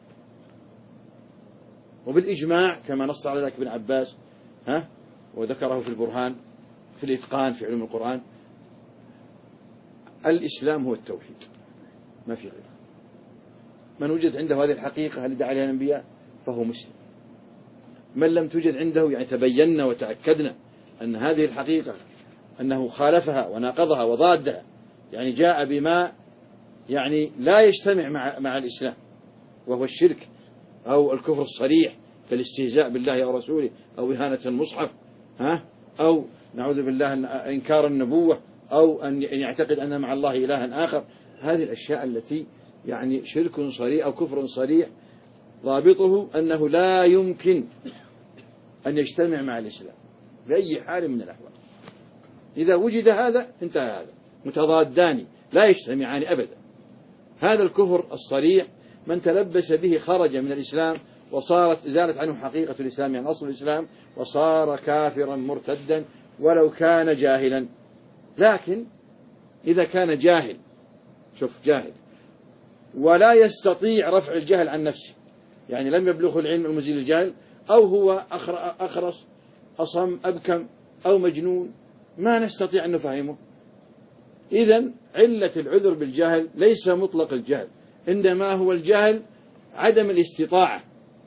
وبالإجماع كما نص على ذلك ابن عباس وذكره في البرهان في الإتقان في علوم القرآن، الإسلام هو التوحيد، ما في غيره. من وجد عنده هذه الحقيقة التي دعا عليها الأنبياء فهو مسلم. من لم توجد عنده، يعني تبينا وتأكدنا أن هذه الحقيقة أنه خالفها وناقضها وضادها، يعني جاء بما يعني لا يجتمع مع الإسلام، وهو الشرك أو الكفر الصريح كالاستهزاء بالله أو رسوله أو إهانة المصحف أو نعوذ بالله إنكار النبوة أو أن يعتقد أن مع الله إلها آخر. هذه الأشياء التي يعني شرك صريح أو كفر صريح ضابطه أنه لا يمكن أن يجتمع مع الإسلام بأي حال من الأحوال. إذا وجد هذا انتهى، هذا متضادان لا يجتمعان أبدا. هذا الكفر الصريح من تلبس به خرج من الإسلام زالت عنه حقيقة الإسلام، يعني أصل الإسلام، وصار كافرا مرتدا ولو كان جاهلا. لكن إذا كان جاهل، شوف، جاهل ولا يستطيع رفع الجهل عن نفسه، يعني لم يبلغه العلم المزيل للجهل، أو هو أخرس أصم أبكم أو مجنون، ما نستطيع أن نفهمه. إذن علة العذر بالجهل ليس مطلق الجهل، إنما هو الجهل عدم الاستطاعة،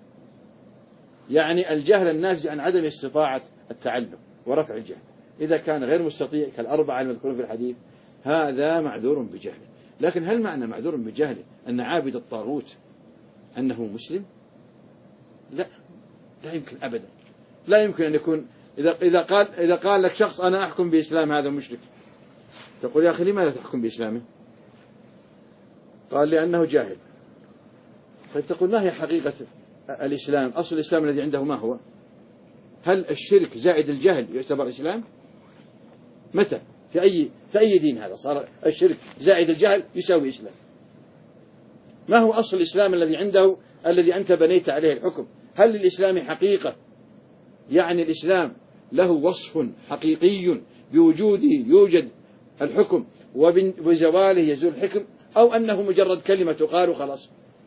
يعني الجهل الناتج عن عدم استطاعة التعلم ورفع الجهل. إذا كان غير مستطيع كالأربعة المذكورين في الحديث هذا معذور بجهله. لكن هل معنى معذور بجهله أن عابد الطاغوت أنه مسلم؟ لا يمكن أبدا. لا يمكن أن يكون إذا قال لك شخص أنا أحكم بإسلام هذا مشرك، تقول يا أخي لماذا تحكم بإسلامه؟ قال لأنه جاهل. طيب تقول ما هي حقيقة الإسلام؟ أصل الإسلام الذي عنده ما هو؟ هل الشرك زائد الجهل يعتبر إسلام؟ متى؟ في أي دين هذا صار الشرك زائد الجهل يساوي إسلام؟ ما هو أصل الإسلام الذي عنده الذي أنت بنيت عليه الحكم؟ هل للإسلام حقيقة؟ يعني الإسلام له وصف حقيقي بوجوده يوجد الحكم وبزواله يزول الحكم، أو أنه مجرد كلمة تقال وخلاص؟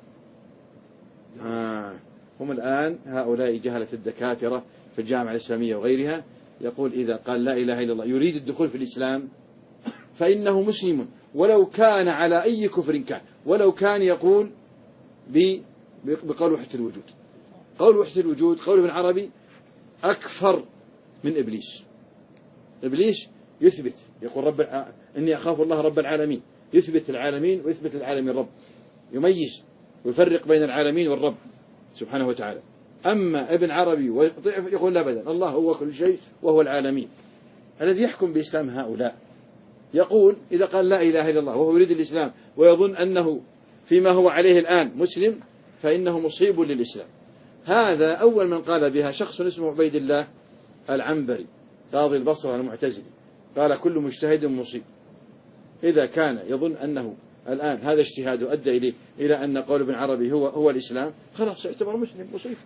هم الآن هؤلاء جهلة الدكاترة في الجامعة الإسلامية وغيرها يقول إذا قال لا إله إلا الله يريد الدخول في الإسلام فإنه مسلم ولو كان على أي كفر كان، ولو كان يقول بقول وحدة الوجود. قول وحدة الوجود قول ابن عربي أكفر من إبليس. إبليس يثبت يقول إني أخاف الله رب العالمين، يثبت العالمين ويثبت العالمين رب، يميز ويفرق بين العالمين والرب سبحانه وتعالى. أما ابن عربي يقول لا أبدا الله هو كل شيء وهو العالمين. الذي يحكم بإسلام هؤلاء يقول إذا قال لا إله إلا الله وهو يريد الإسلام ويظن أنه فيما هو عليه الآن مسلم فإنه مصيب للإسلام. هذا أول من قال بها شخص اسمه عبيد الله العنبري قاضي البصرة المعتزلي، قال كل مجتهد مصيب. إذا كان يظن أنه الآن هذا اجتهاده أدى إلى أن قول ابن عربي هو الإسلام، خلاص يعتبر مسلم مصيب.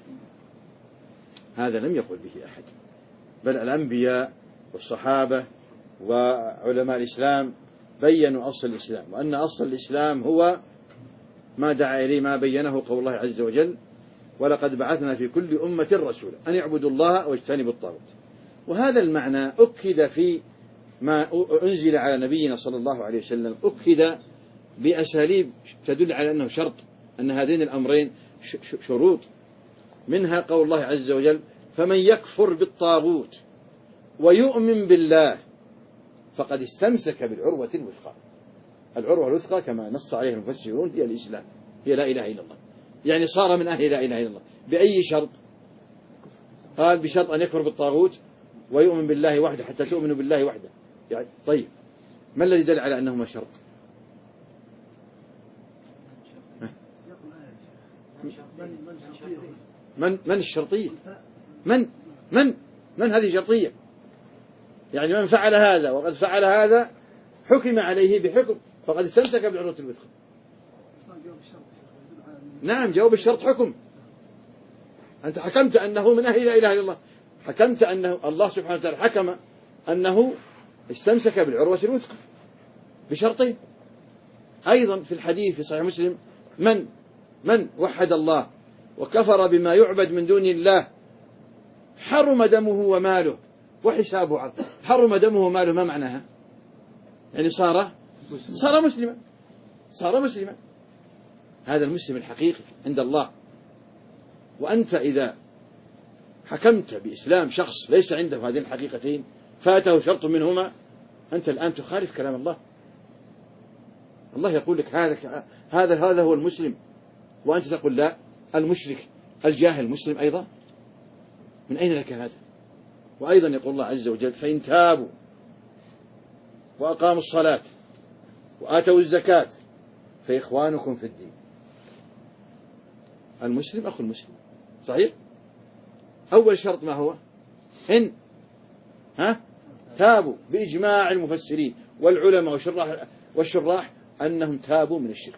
هذا لم يقل به أحد، بل الأنبياء والصحابة وعلماء الإسلام بيّنوا أصل الإسلام، وأن أصل الإسلام هو ما دعا إليه ما بيّنه قول الله عز وجل: ولقد بعثنا في كل أمة رسولا أن يعبدوا الله واجتنبوا الطاغوت. وهذا المعنى أكد في ما أنزل على نبينا صلى الله عليه وسلم، أكد بأساليب تدل على أنه شرط، أن هذين الأمرين شروط، منها قول الله عز وجل: فمن يكفر بالطاغوت ويؤمن بالله فقد استمسك بالعروة الوثقى. العروة الوثقى كما نص عليها المفسرون هي الإسلام، هي لا إله إلا الله، يعني صار من أهل لا إله إلا الله. بأي شرط؟ قال: بشرط أن يكفر بالطاغوت ويؤمن بالله وحده حتى تؤمنوا بالله وحده. يعني طيب، ما الذي دل على أنهما شرط؟ من الشرطية؟ من هذه شرطية؟ يعني من فعل هذا وقد فعل هذا حكم عليه بحكم فقد استمسك بالعروة الوثقى. نعم، جواب الشرط حكم. أنت حكمت أنه من أهل لا إله إلا الله، حكمت أنه الله سبحانه وتعالى حكم أنه استمسك بالعروة الوثقى بشرطين. أيضا في الحديث في صحيح مسلم: من وحد الله وكفر بما يعبد من دون الله حرم دمه وماله وحسابه عرض. حرم دمه وماله ما معناها؟ يعني صار مسلما. هذا المسلم الحقيقي عند الله. وأنت إذا حكمت بإسلام شخص ليس عنده هذين الحقيقتين، فاته شرط منهما، أنت الآن تخالف كلام الله. الله يقول لك هذا هو المسلم، وأنت تقول لا، المشرك الجاهل مسلم أيضا. من أين لك هذا؟ وأيضا يقول الله عز وجل: فإن تابوا وأقاموا الصلاة وآتوا الزكاة فإخوانكم في الدين. المسلم أخو المسلم، صحيح؟ أول شرط ما هو؟ إن تابوا، بإجماع المفسرين والعلماء والشراح أنهم تابوا من الشرك،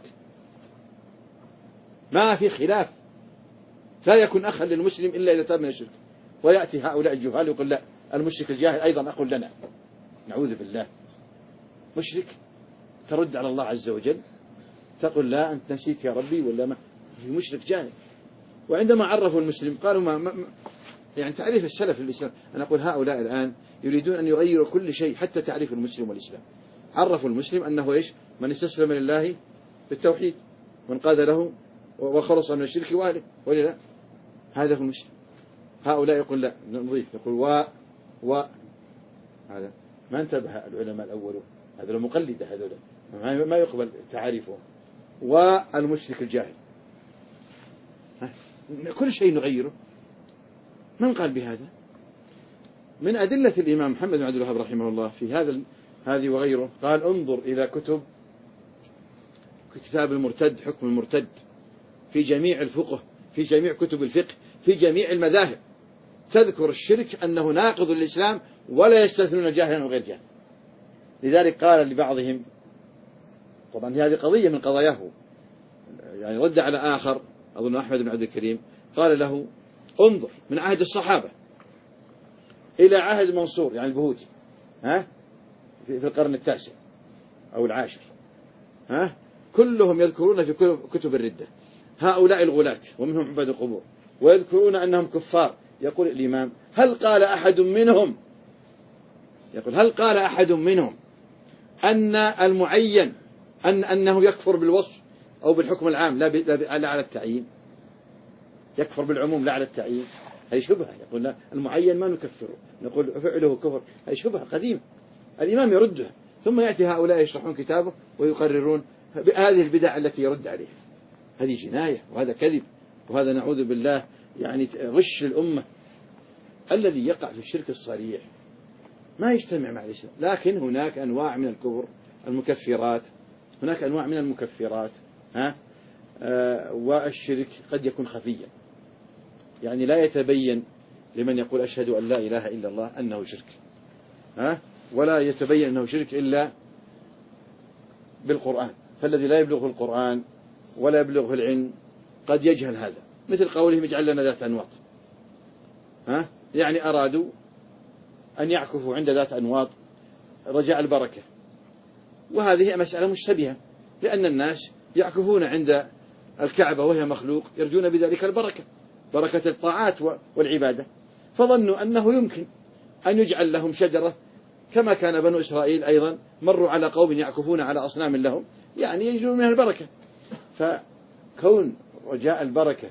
ما في خلاف. لا يكون أخا للمسلم إلا إذا تاب من الشرك. ويأتي هؤلاء الجهال يقول: لا، المشرك الجاهل أيضا أخ لنا. نعوذ بالله. مشرك ترد على الله عز وجل، تقول: لا، أنت نسيت يا ربي ولا ما في مشرك جاهل. وعندما عرفوا المسلم قالوا يعني تعريف السلف للإسلام. أنا أقول هؤلاء الآن يريدون أن يغيروا كل شيء حتى تعريف المسلم والإسلام. عرفوا المسلم أنه إيش؟ من استسلم لله بالتوحيد وانقاد له وخلص من الشرك وأهله، ولا لا؟ هذا هو المسلم. هؤلاء يقول: لا، نضيف، يقول هذا ما انتبه العلماء الأولون، هذا مقلدة، هذول ما يقبل تعريفهم. والمشرك الجاهل، كل شيء نغيره. من قال بهذا؟ من أدلة الإمام محمد بن عبد الوهاب رحمه الله في هذه وغيره، قال: انظر إلى كتاب المرتد، حكم المرتد، في جميع الفقه، في جميع كتب الفقه، في جميع المذاهب، تذكر الشرك أنه ناقض للإسلام ولا يستثنون جاهلا وغير جاهل. لذلك قال لبعضهم، طبعا هذه قضية من قضاياه، يعني رد على آخر أظن أحمد بن عبد الكريم، قال له: انظر من عهد الصحابة إلى عهد منصور يعني البهوتي في القرن التاسع أو العاشر، كلهم يذكرون في كتب الردة هؤلاء الغلاة ومنهم عباد القبور، ويذكرون أنهم كفار. يقول الإمام: هل قال أحد منهم أن المعين أنه يكفر بالوصف أو بالحكم العام لا على التعيين؟ يكفر بالعموم لا على التعيين. هذه شبهة. يقول: لا، المعين ما نكفره، نقول فعله كفر. هذه شبهة قديمة. الإمام يردها، ثم يأتي هؤلاء يشرحون كتابه ويقررون هذه البدع التي يرد عليها. هذه جناية، وهذا كذب، وهذا نعوذ بالله يعني غش الأمة. الذي يقع في الشرك الصريح ما يجتمع مع الإسلام. لكن هناك أنواع من الكفر المكفرات، هناك أنواع من المكفرات والشرك قد يكون خفيا، يعني لا يتبين لمن يقول أشهد أن لا إله إلا الله أنه شرك، ولا يتبين أنه شرك إلا بالقرآن. فالذي لا يبلغه القرآن ولا يبلغه العلم قد يجهل هذا، مثل قولهم اجعل لنا ذات أنواط. يعني أرادوا أن يعكفوا عند ذات أنواط رجاء البركة، وهذه مسألة مشتبهة، لأن الناس يعكفون عند الكعبة وهي مخلوق يرجون بذلك البركة، بركة الطاعات والعبادة، فظنوا أنه يمكن أن يجعل لهم شجرة كما كان بنو إسرائيل أيضا مروا على قوم يعكفون على أصنام لهم، يعني يجدون منها البركة. فكون رجاء البركة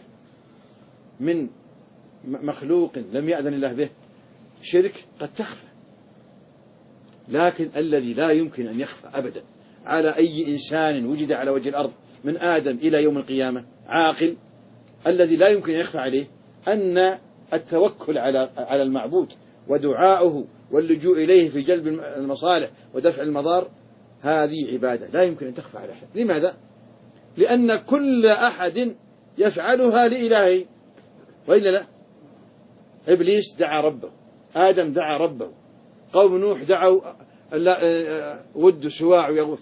من مخلوق لم يأذن الله به شرك قد تخفى، لكن الذي لا يمكن أن يخفى أبدا على أي إنسان وجد على وجه الأرض من آدم إلى يوم القيامة عاقل، الذي لا يمكن أن يخفى عليه أن التوكل على المعبود ودعاؤه واللجوء إليه في جلب المصالح ودفع المضار هذه عبادة لا يمكن أن تخفى على أحد. لماذا؟ لأن كل أحد يفعلها لإلهه، وإلا لا. إبليس دعا ربه، آدم دعا ربه، قوم نوح دعوا ود سواع ويغوث،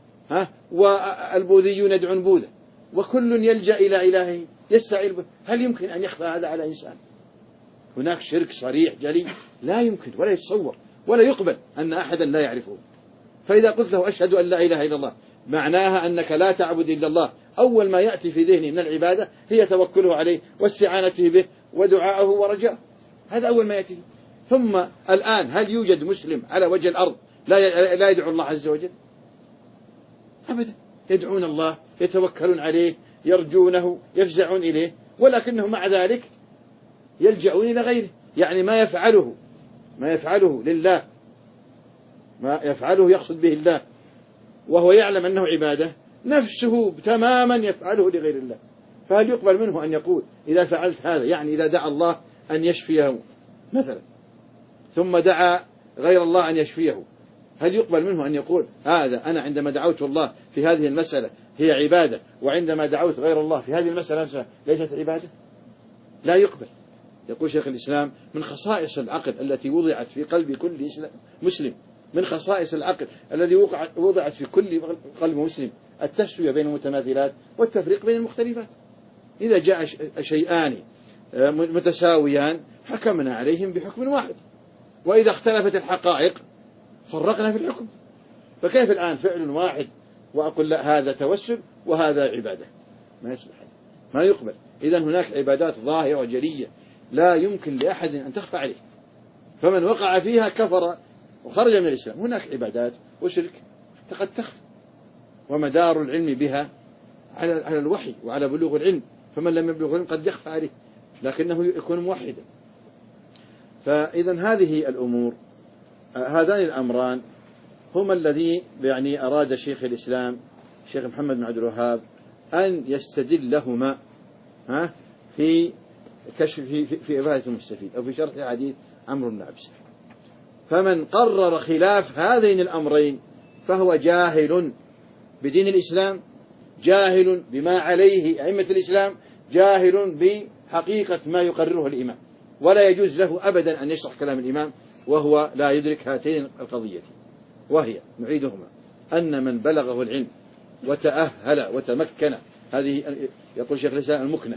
والبوذيون يدعون بوذا، وكل يلجأ إلى إلهه يستعين به. هل يمكن أن يخفى هذا على إنسان؟ هناك شرك صريح جلي لا يمكن ولا يتصور ولا يقبل أن أحدا لا يعرفه. فإذا قلت له أشهد أن لا إله إلا الله معناها أنك لا تعبد إلا الله، أول ما يأتي في ذهني من العبادة هي توكله عليه واستعانته به ودعاءه ورجاءه، هذا أول ما يأتي. ثم الآن هل يوجد مسلم على وجه الأرض لا يدعو الله عز وجل؟ أبدا، يدعون الله، يتوكلون عليه، يرجونه، يفزعون إليه، ولكنهم مع ذلك يلجأون إلى غيره. يعني ما يفعله لله، ما يفعله يقصد به الله وهو يعلم أنه عبادة، نفسه تماما يفعله لغير الله. فهل يقبل منه أن يقول إذا فعلت هذا، يعني إذا دعا الله أن يشفيه مثلا ثم دعا غير الله أن يشفيه، هل يقبل منه أن يقول هذا أنا عندما دعوت الله في هذه المسألة هي عبادة، وعندما دعوت غير الله في هذه المسألة نفسها ليست عبادة؟ لا يقبل. يقول شيخ الإسلام من خصائص العقل التي وضعت في قلب كل مسلم، من خصائص العقل الذي وضعت في كل قلب مسلم التسوية بين المتماثلات والتفريق بين المختلفات. إذا جاء شيئان متساويان حكمنا عليهم بحكم واحد، وإذا اختلفت الحقائق فرقنا في الحكم. فكيف الآن فعل واحد وأقول لا هذا توسل وهذا عبادة؟ ما يصلح، ما يقبل. إذا هناك عبادات ظاهرة جلية لا يمكن لأحد أن تخفى عليه، فمن وقع فيها كفر وخرج من الإسلام. هناك عبادات وشرك قد تخفى، ومدار العلم بها على الوحي وعلى بلوغ العلم، فمن لم يبلغ العلم قد يخفى عليه لكنه يكون موحدا. فإذا هذه الأمور، هذان الأمران هما الذي يعني أراد شيخ الإسلام شيخ محمد بن عبد الوهاب أن يستدل لهما في كشف في إفادة المستفيد أو في شرح حديث عمرو بن عبس. فمن قرر خلاف هذين الأمرين فهو جاهل بدين الإسلام، جاهل بما عليه أئمة الإسلام، جاهل بحقيقة ما يقرره الإمام، ولا يجوز له أبدا أن يشرح كلام الإمام وهو لا يدرك هاتين القضيتين، وهي نعيدهما أن من بلغه العلم وتأهل وتمكن، هذه يقول شيخ الإسلام المكنة،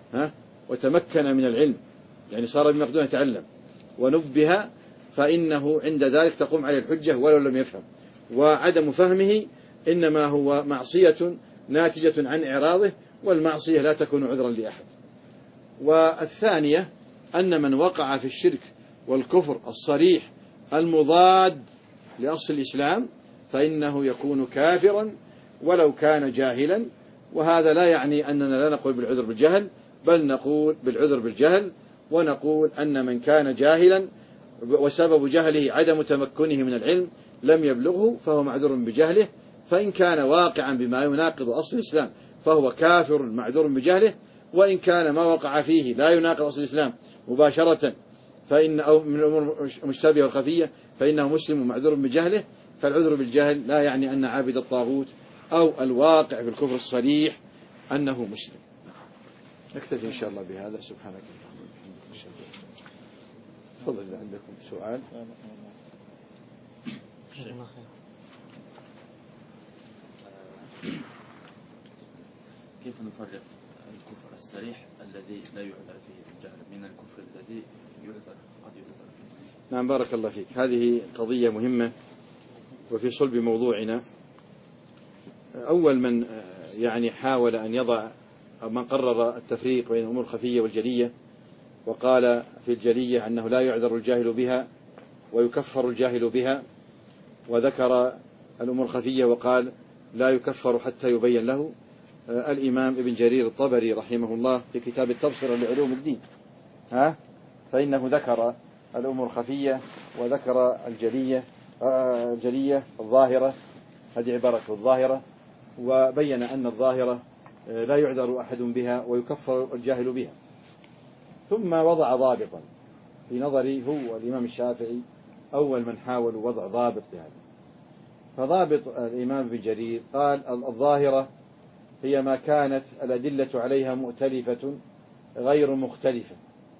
وتمكن من العلم يعني صار بمقدور يتعلم ونبه، فإنه عند ذلك تقوم عليه الحجة ولو لم يفهم. وعدم فهمه إنما هو معصية ناتجة عن إعراضه، والمعصية لا تكون عذرا لأحد. والثانية أن من وقع في الشرك والكفر الصريح المضاد لأصل الإسلام فإنه يكون كافرا ولو كان جاهلا. وهذا لا يعني أننا لا نقول بالعذر بالجهل، بل نقول بالعذر بالجهل، ونقول أن من كان جاهلا وسبب جهله عدم تمكنه من العلم لم يبلغه فهو معذور بجهله، فإن كان واقعا بما يناقض أصل الإسلام فهو كافر معذور بجهله، وإن كان ما وقع فيه لا يناقض أصل الإسلام مباشرة فإن أو من الأمور المشتبهة والخفية فإنه مسلم معذور بجهله. فالعذر بالجهل لا يعني أن عابد الطاغوت أو الواقع في الكفر الصريح أنه مسلم. نكتفي إن شاء الله بهذا. سبحانك اللهم وبحمدك. تفضل إذا عندكم سؤال. كيف نفرق الكفر الصريح الذي لا يعذر فيه الجهل من الكفر الذي قد يعذر فيه؟ نعم، بارك الله فيك. هذه قضية مهمة وفي صلب موضوعنا. أول من يعني حاول أن يضع أو من قرر التفريق بين الأمور الخفية والجلية وقال في الجلية أنه لا يعذر الجاهل بها ويكفر الجاهل بها، وذكر الأمور الخفية وقال لا يكفر حتى يبين له، الإمام ابن جرير الطبري رحمه الله في كتاب التبصرة لعلوم الدين. فإنه ذكر الأمور الخفية وذكر الجلية الظاهرة، هذه عبارته الظاهرة، وبين أن الظاهرة لا يعذر أحد بها ويكفر الجاهل بها. ثم وضع ضابطا في نظري، هو الإمام الشافعي أول من حاول وضع ضابط لهذا. فضابط الإمام ابن جرير قال الظاهرة هي ما كانت الأدلة عليها مؤتلفة غير مختلفة.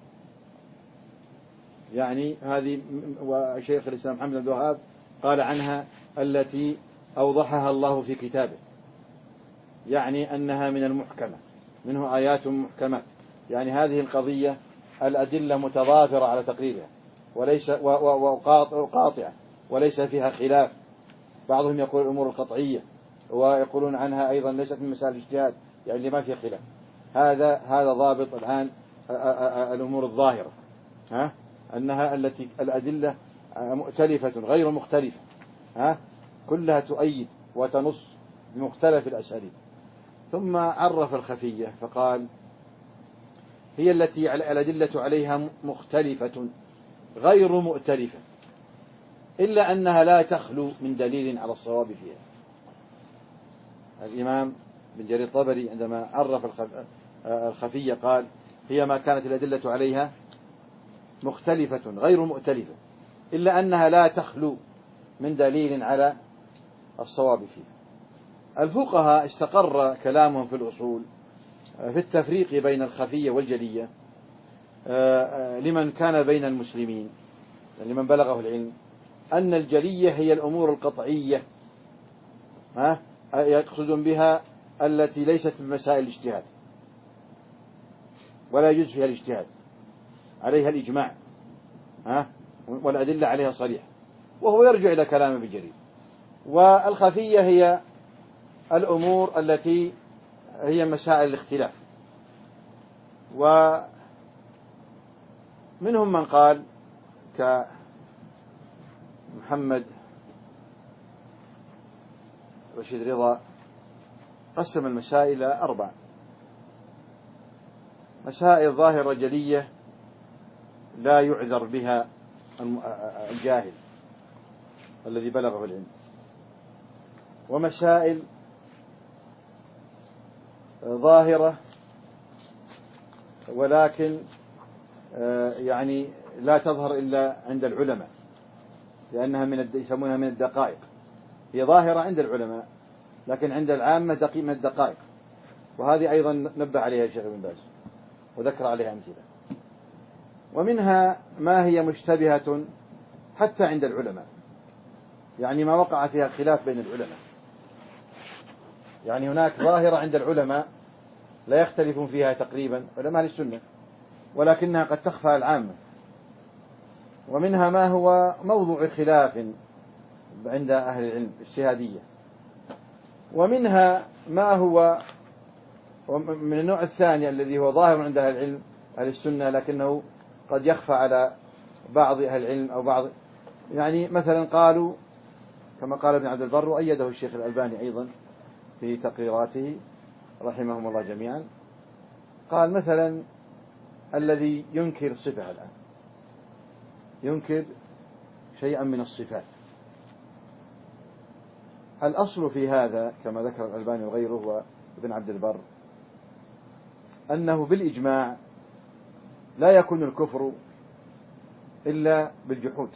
يعني هذه، وشيخ الإسلام محمد بن عبد الوهاب قال عنها التي أوضحها الله في كتابه، يعني أنها من المحكمة، منه آيات محكمات. يعني هذه القضية الأدلة متضافرة على تقريرها وليس وقاطعة وليس فيها خلاف. بعضهم يقول الأمور القطعية ويقولون عنها أيضا ليست من مسائل الاجتهاد، يعني اللي ما فيها خلاف. هذا ضابط الآن الأمور الظاهرة، أنها الأدلة مؤتلفة غير مختلفة، كلها تؤيد وتنص بمختلف الأساليب. ثم عرف الخفية فقال هي التي الأدلة عليها مختلفة غير مؤتلفة، إلا أنها لا تخلو من دليل على الصواب فيها. الإمام بن جرير الطبري عندما عرف الخفية قال هي ما كانت الأدلة عليها مختلفة غير مؤتلفة، إلا أنها لا تخلو من دليل على الصواب فيها. الفقهاء استقر كلامهم في الأصول في التفريق بين الخفية والجلية لمن كان بين المسلمين، لمن بلغه العلم، أن الجلية هي الأمور القطعية، يقصدون بها التي ليست من مسائل الاجتهاد ولا يجوز فيها الاجتهاد، عليها الإجماع والأدلة عليها صريحة، وهو يرجع إلى كلام ابن جرير. والخفية هي الأمور التي هي مسائل الاختلاف. ومنهم من قال كمحمد رشيد رضا قسم المسائل إلى 4 مسائل: ظاهرة جلية لا يعذر بها الجاهل الذي بلغه العلم، ومسائل ظاهرة ولكن يعني لا تظهر إلا عند العلماء، لأنها يسمونها من الدقائق. هي ظاهرة عند العلماء لكن عند العامة من الدقائق، وهذه أيضا نبه عليها الشيخ ابن باز وذكر عليها أمثلة. ومنها ما هي مشتبهة حتى عند العلماء، يعني ما وقع فيها خلاف بين العلماء. يعني هناك ظاهرة عند العلماء لا يختلفون فيها تقريبا علماء السنة، ولكنها قد تخفى على العامة. ومنها ما هو موضوع خلاف عند أهل العلم اجتهادية. ومنها ما هو من النوع الثاني الذي هو ظاهر عند أهل العلم أهل السنة لكنه قد يخفى على بعض أهل العلم أو بعض، يعني مثلا قالوا كما قال ابن عبد البر وأيده الشيخ الألباني أيضا في تقريراته رحمهم الله جميعا، قال مثلا الذي ينكر الصفة الآن ينكر شيئا من الصفات، الأصل في هذا كما ذكر الألباني وغيره وابن عبد البر أنه بالإجماع لا يكون الكفر إلا بالجحود.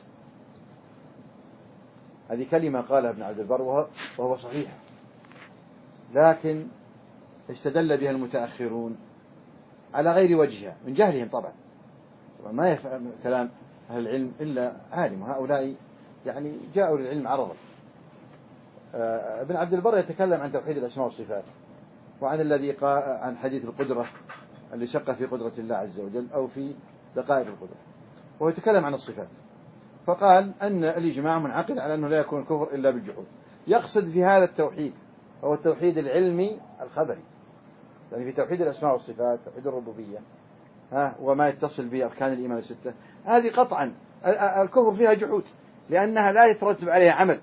هذه كلمة قالها ابن عبد البر وهو صحيح، لكن استدل بها المتأخرون على غير وجهها من جهلهم طبعا، ما يفهم كلام أهل العلم إلا عالم، وهؤلاء يعني جاءوا للعلم عرضا. ابن عبد البر يتكلم عن توحيد الأسماء والصفات، وعن الذي قال عن حديث القدرة اللي شق في قدرة الله عز وجل أو في دقائق القدرة، وهو يتكلم عن الصفات، فقال أن الإجماع منعقد على أنه لا يكون الكفر إلا بالجحود. يقصد في هذا التوحيد هو التوحيد العلمي الخبري، يعني في توحيد الأسماء والصفات، توحيد الربوبية وما يتصل بأركان الإيمان الستة، هذه قطعا الكفر فيها جحود، لأنها لا يترتب عليها عمل.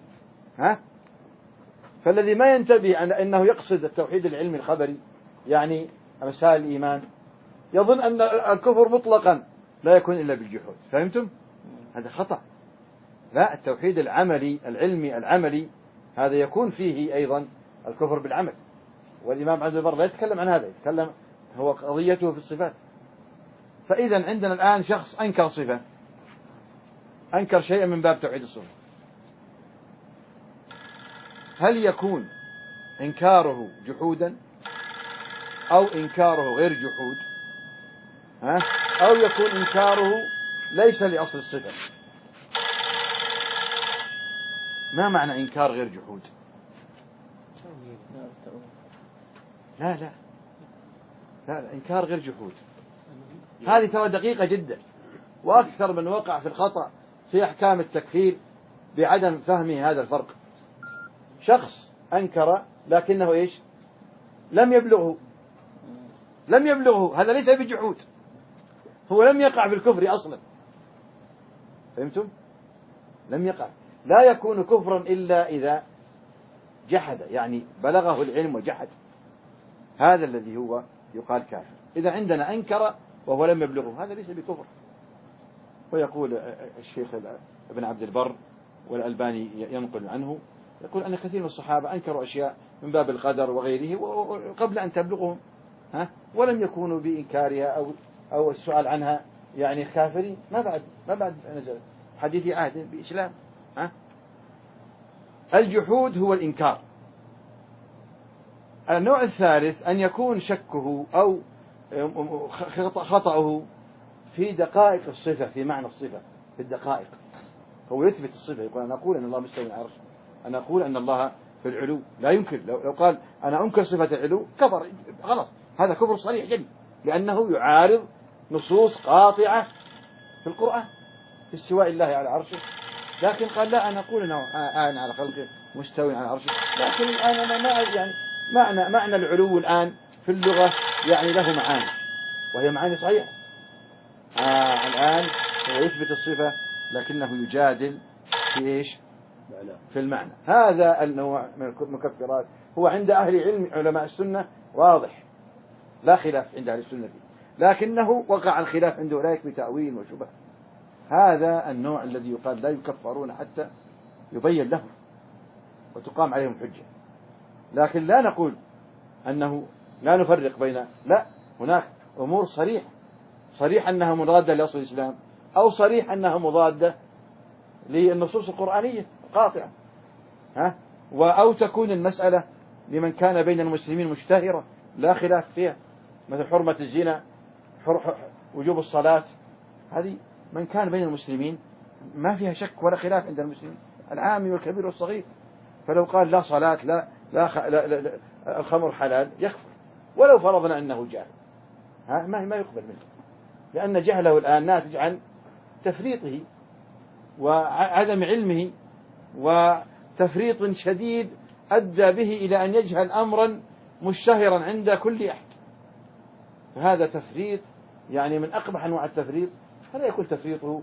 فالذي ما ينتبه أنه يقصد التوحيد العلمي الخبري يعني مسائل الإيمان يظن أن الكفر مطلقا لا يكون إلا بالجحود. فهمتم؟ هذا خطأ. لا، التوحيد العملي العلمي العملي هذا يكون فيه أيضا الكفر بالعمل، والإمام عبد البر لا يتكلم عن هذا، يتكلم هو قضيته في الصفات. فإذا عندنا الآن شخص أنكر صفة، أنكر شيئا من باب توحيد الصفة، هل يكون إنكاره جحودا أو إنكاره غير جحود؟ أو يكون إنكاره ليس لأصل الصفة؟ ما معنى إنكار غير جحود؟ لا لا لا, لا. إنكار غير جحود هذه ترى دقيقة جدا، وأكثر من وقع في الخطأ في أحكام التكفير بعدم فهمه هذا الفرق. شخص أنكر لكنه إيش؟ لم يبلغه، هذا ليس بجحود، هو لم يقع بالكفر أصلا. فهمتم؟ لم يقع. لا يكون كفرا إلا إذا جحد، يعني بلغه العلم وجحد، هذا الذي هو يقال كافر. إذا عندنا أنكر وهو لم يبلغه، هذا ليس بكفر. ويقول الشيخ ابن عبد البر والألباني ينقل عنه، يقول أن كثير من الصحابة أنكروا أشياء من باب القدر وغيره قبل أن تبلغهم، ولم يكونوا بإنكارها أو السؤال عنها يعني كافرين، ما بعد نزل حديث عهد بإسلام. الجحود هو الإنكار. النوع الثالث أن يكون شكه أو خطأه في دقائق الصفة، في معنى الصفة، في الدقائق. هو يثبت الصفة، يقول أنا أقول أن الله مستوى على العرش، أنا أقول أن الله في العلو، لا يمكن. لو قال أنا أنكر صفة العلو كفر، خلاص هذا كفر صريح جدا، لأنه يعارض نصوص قاطعة في القرآن في استواء الله على عرشه. لكن قال لا، أنا أقول أنه آن على خلقه مستوى على عرشه، لكن الآن أنا ما يعني معنى العلو الآن في اللغة يعني له معاني، وهي معاني صحيحة. الآن هو يثبت الصفة لكنه يجادل في إيش؟ في المعنى. هذا النوع من المكفرات هو عند أهل علم علماء السنة واضح، لا خلاف عند أهل السنة فيه، لكنه وقع الخلاف عند أولئك بتأويل وشبه. هذا النوع الذي يقال لا يكفرون حتى يبين لهم وتقام عليهم حجة. لكن لا نقول أنه لا نفرق بين، لا، هناك أمور صريح أنها مضادة لأصل الإسلام، أو صريح أنها مضادة للنصوص القرآنية قاطعة، أو تكون المسألة لمن كان بين المسلمين مشتهرة لا خلاف فيها، مثل حرمة الزنا، وجوب الصلاة، هذه من كان بين المسلمين ما فيها شك ولا خلاف عند المسلمين، العامي والكبير والصغير. فلو قال لا صلاة لا الخمر حلال يكفر، ولو فرضنا أنه جاهل، ما يقبل منه، لأن جهله الآن ناتج عن تفريطه وعدم علمه وتفريط شديد أدى به إلى أن يجهل أمرا مشتهرا عند كل أحد. فهذا تفريط يعني من أقبح أنواع التفريط، فلا يكون تفريطه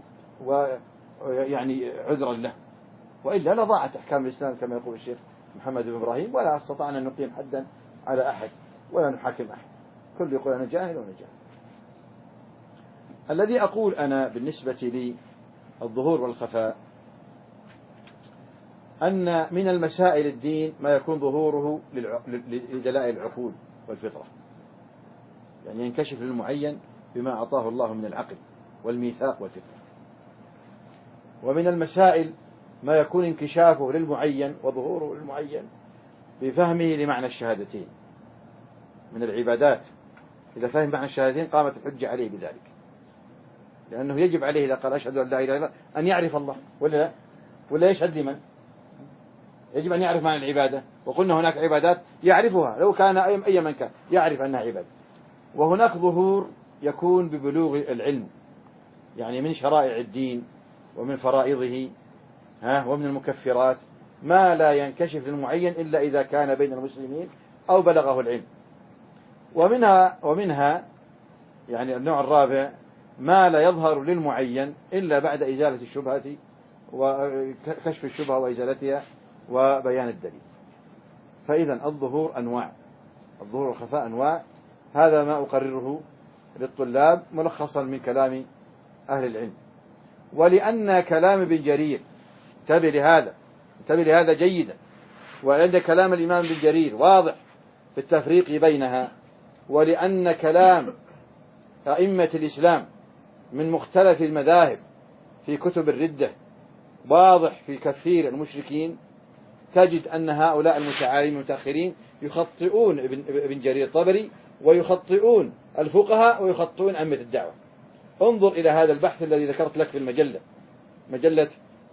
ويعني عذرا له، وإلا لضاعت أحكام الإسلام كما يقول الشيخ محمد بن إبراهيم، ولا استطعنا أن نقيم حدا على أحد ولا نحاكم أحد، كل يقول أنا جاهل وأنا جاهل. الذي أقول أنا بالنسبة لي الظهور والخفاء، أن من المسائل الدين ما يكون ظهوره لدلائل العقول والفطرة، يعني ينكشف للمعين بما أعطاه الله من العقل والميثاق والفطرة. ومن المسائل ما يكون انكشافه للمعين وظهوره للمعين بفهمه لمعنى الشهادتين من العبادات. إذا فهم معنى الشهادتين قامت الحجة عليه بذلك، لأنه يجب عليه إذا قال أشهد أن لا إله إلا الله أن يعرف الله، ولا يشهد لمن؟ يجب أن يعرف معنى العبادة. وقلنا هناك عبادات يعرفها لو كان أي من كان يعرف أنها عبادة. وهناك ظهور يكون ببلوغ العلم، يعني من شرائع الدين ومن فرائضه ومن المكفرات ما لا ينكشف للمعين إلا إذا كان بين المسلمين أو بلغه العلم. ومنها يعني النوع الرابع ما لا يظهر للمعين إلا بعد إزالة الشبهة وكشف الشبهة وإزالتها وبيان الدليل. فإذا الظهور أنواع، الظهور والخفاء أنواع. هذا ما أقرره للطلاب ملخصا من كلام أهل العلم. ولأن كلام ابن جرير، انتبه لهذا جيدا، وعند كلام الإمام ابن جرير واضح في التفريق بينها، ولأن كلام أئمة الإسلام من مختلف المذاهب في كتب الردة واضح في كثير المشركين، تجد أن هؤلاء المتعالين المتأخرين يخطئون ابن جرير الطبري ويخطئون الفقهاء ويخطئون أئمة الدعوة. انظر إلى هذا البحث الذي ذكرت لك في مجلة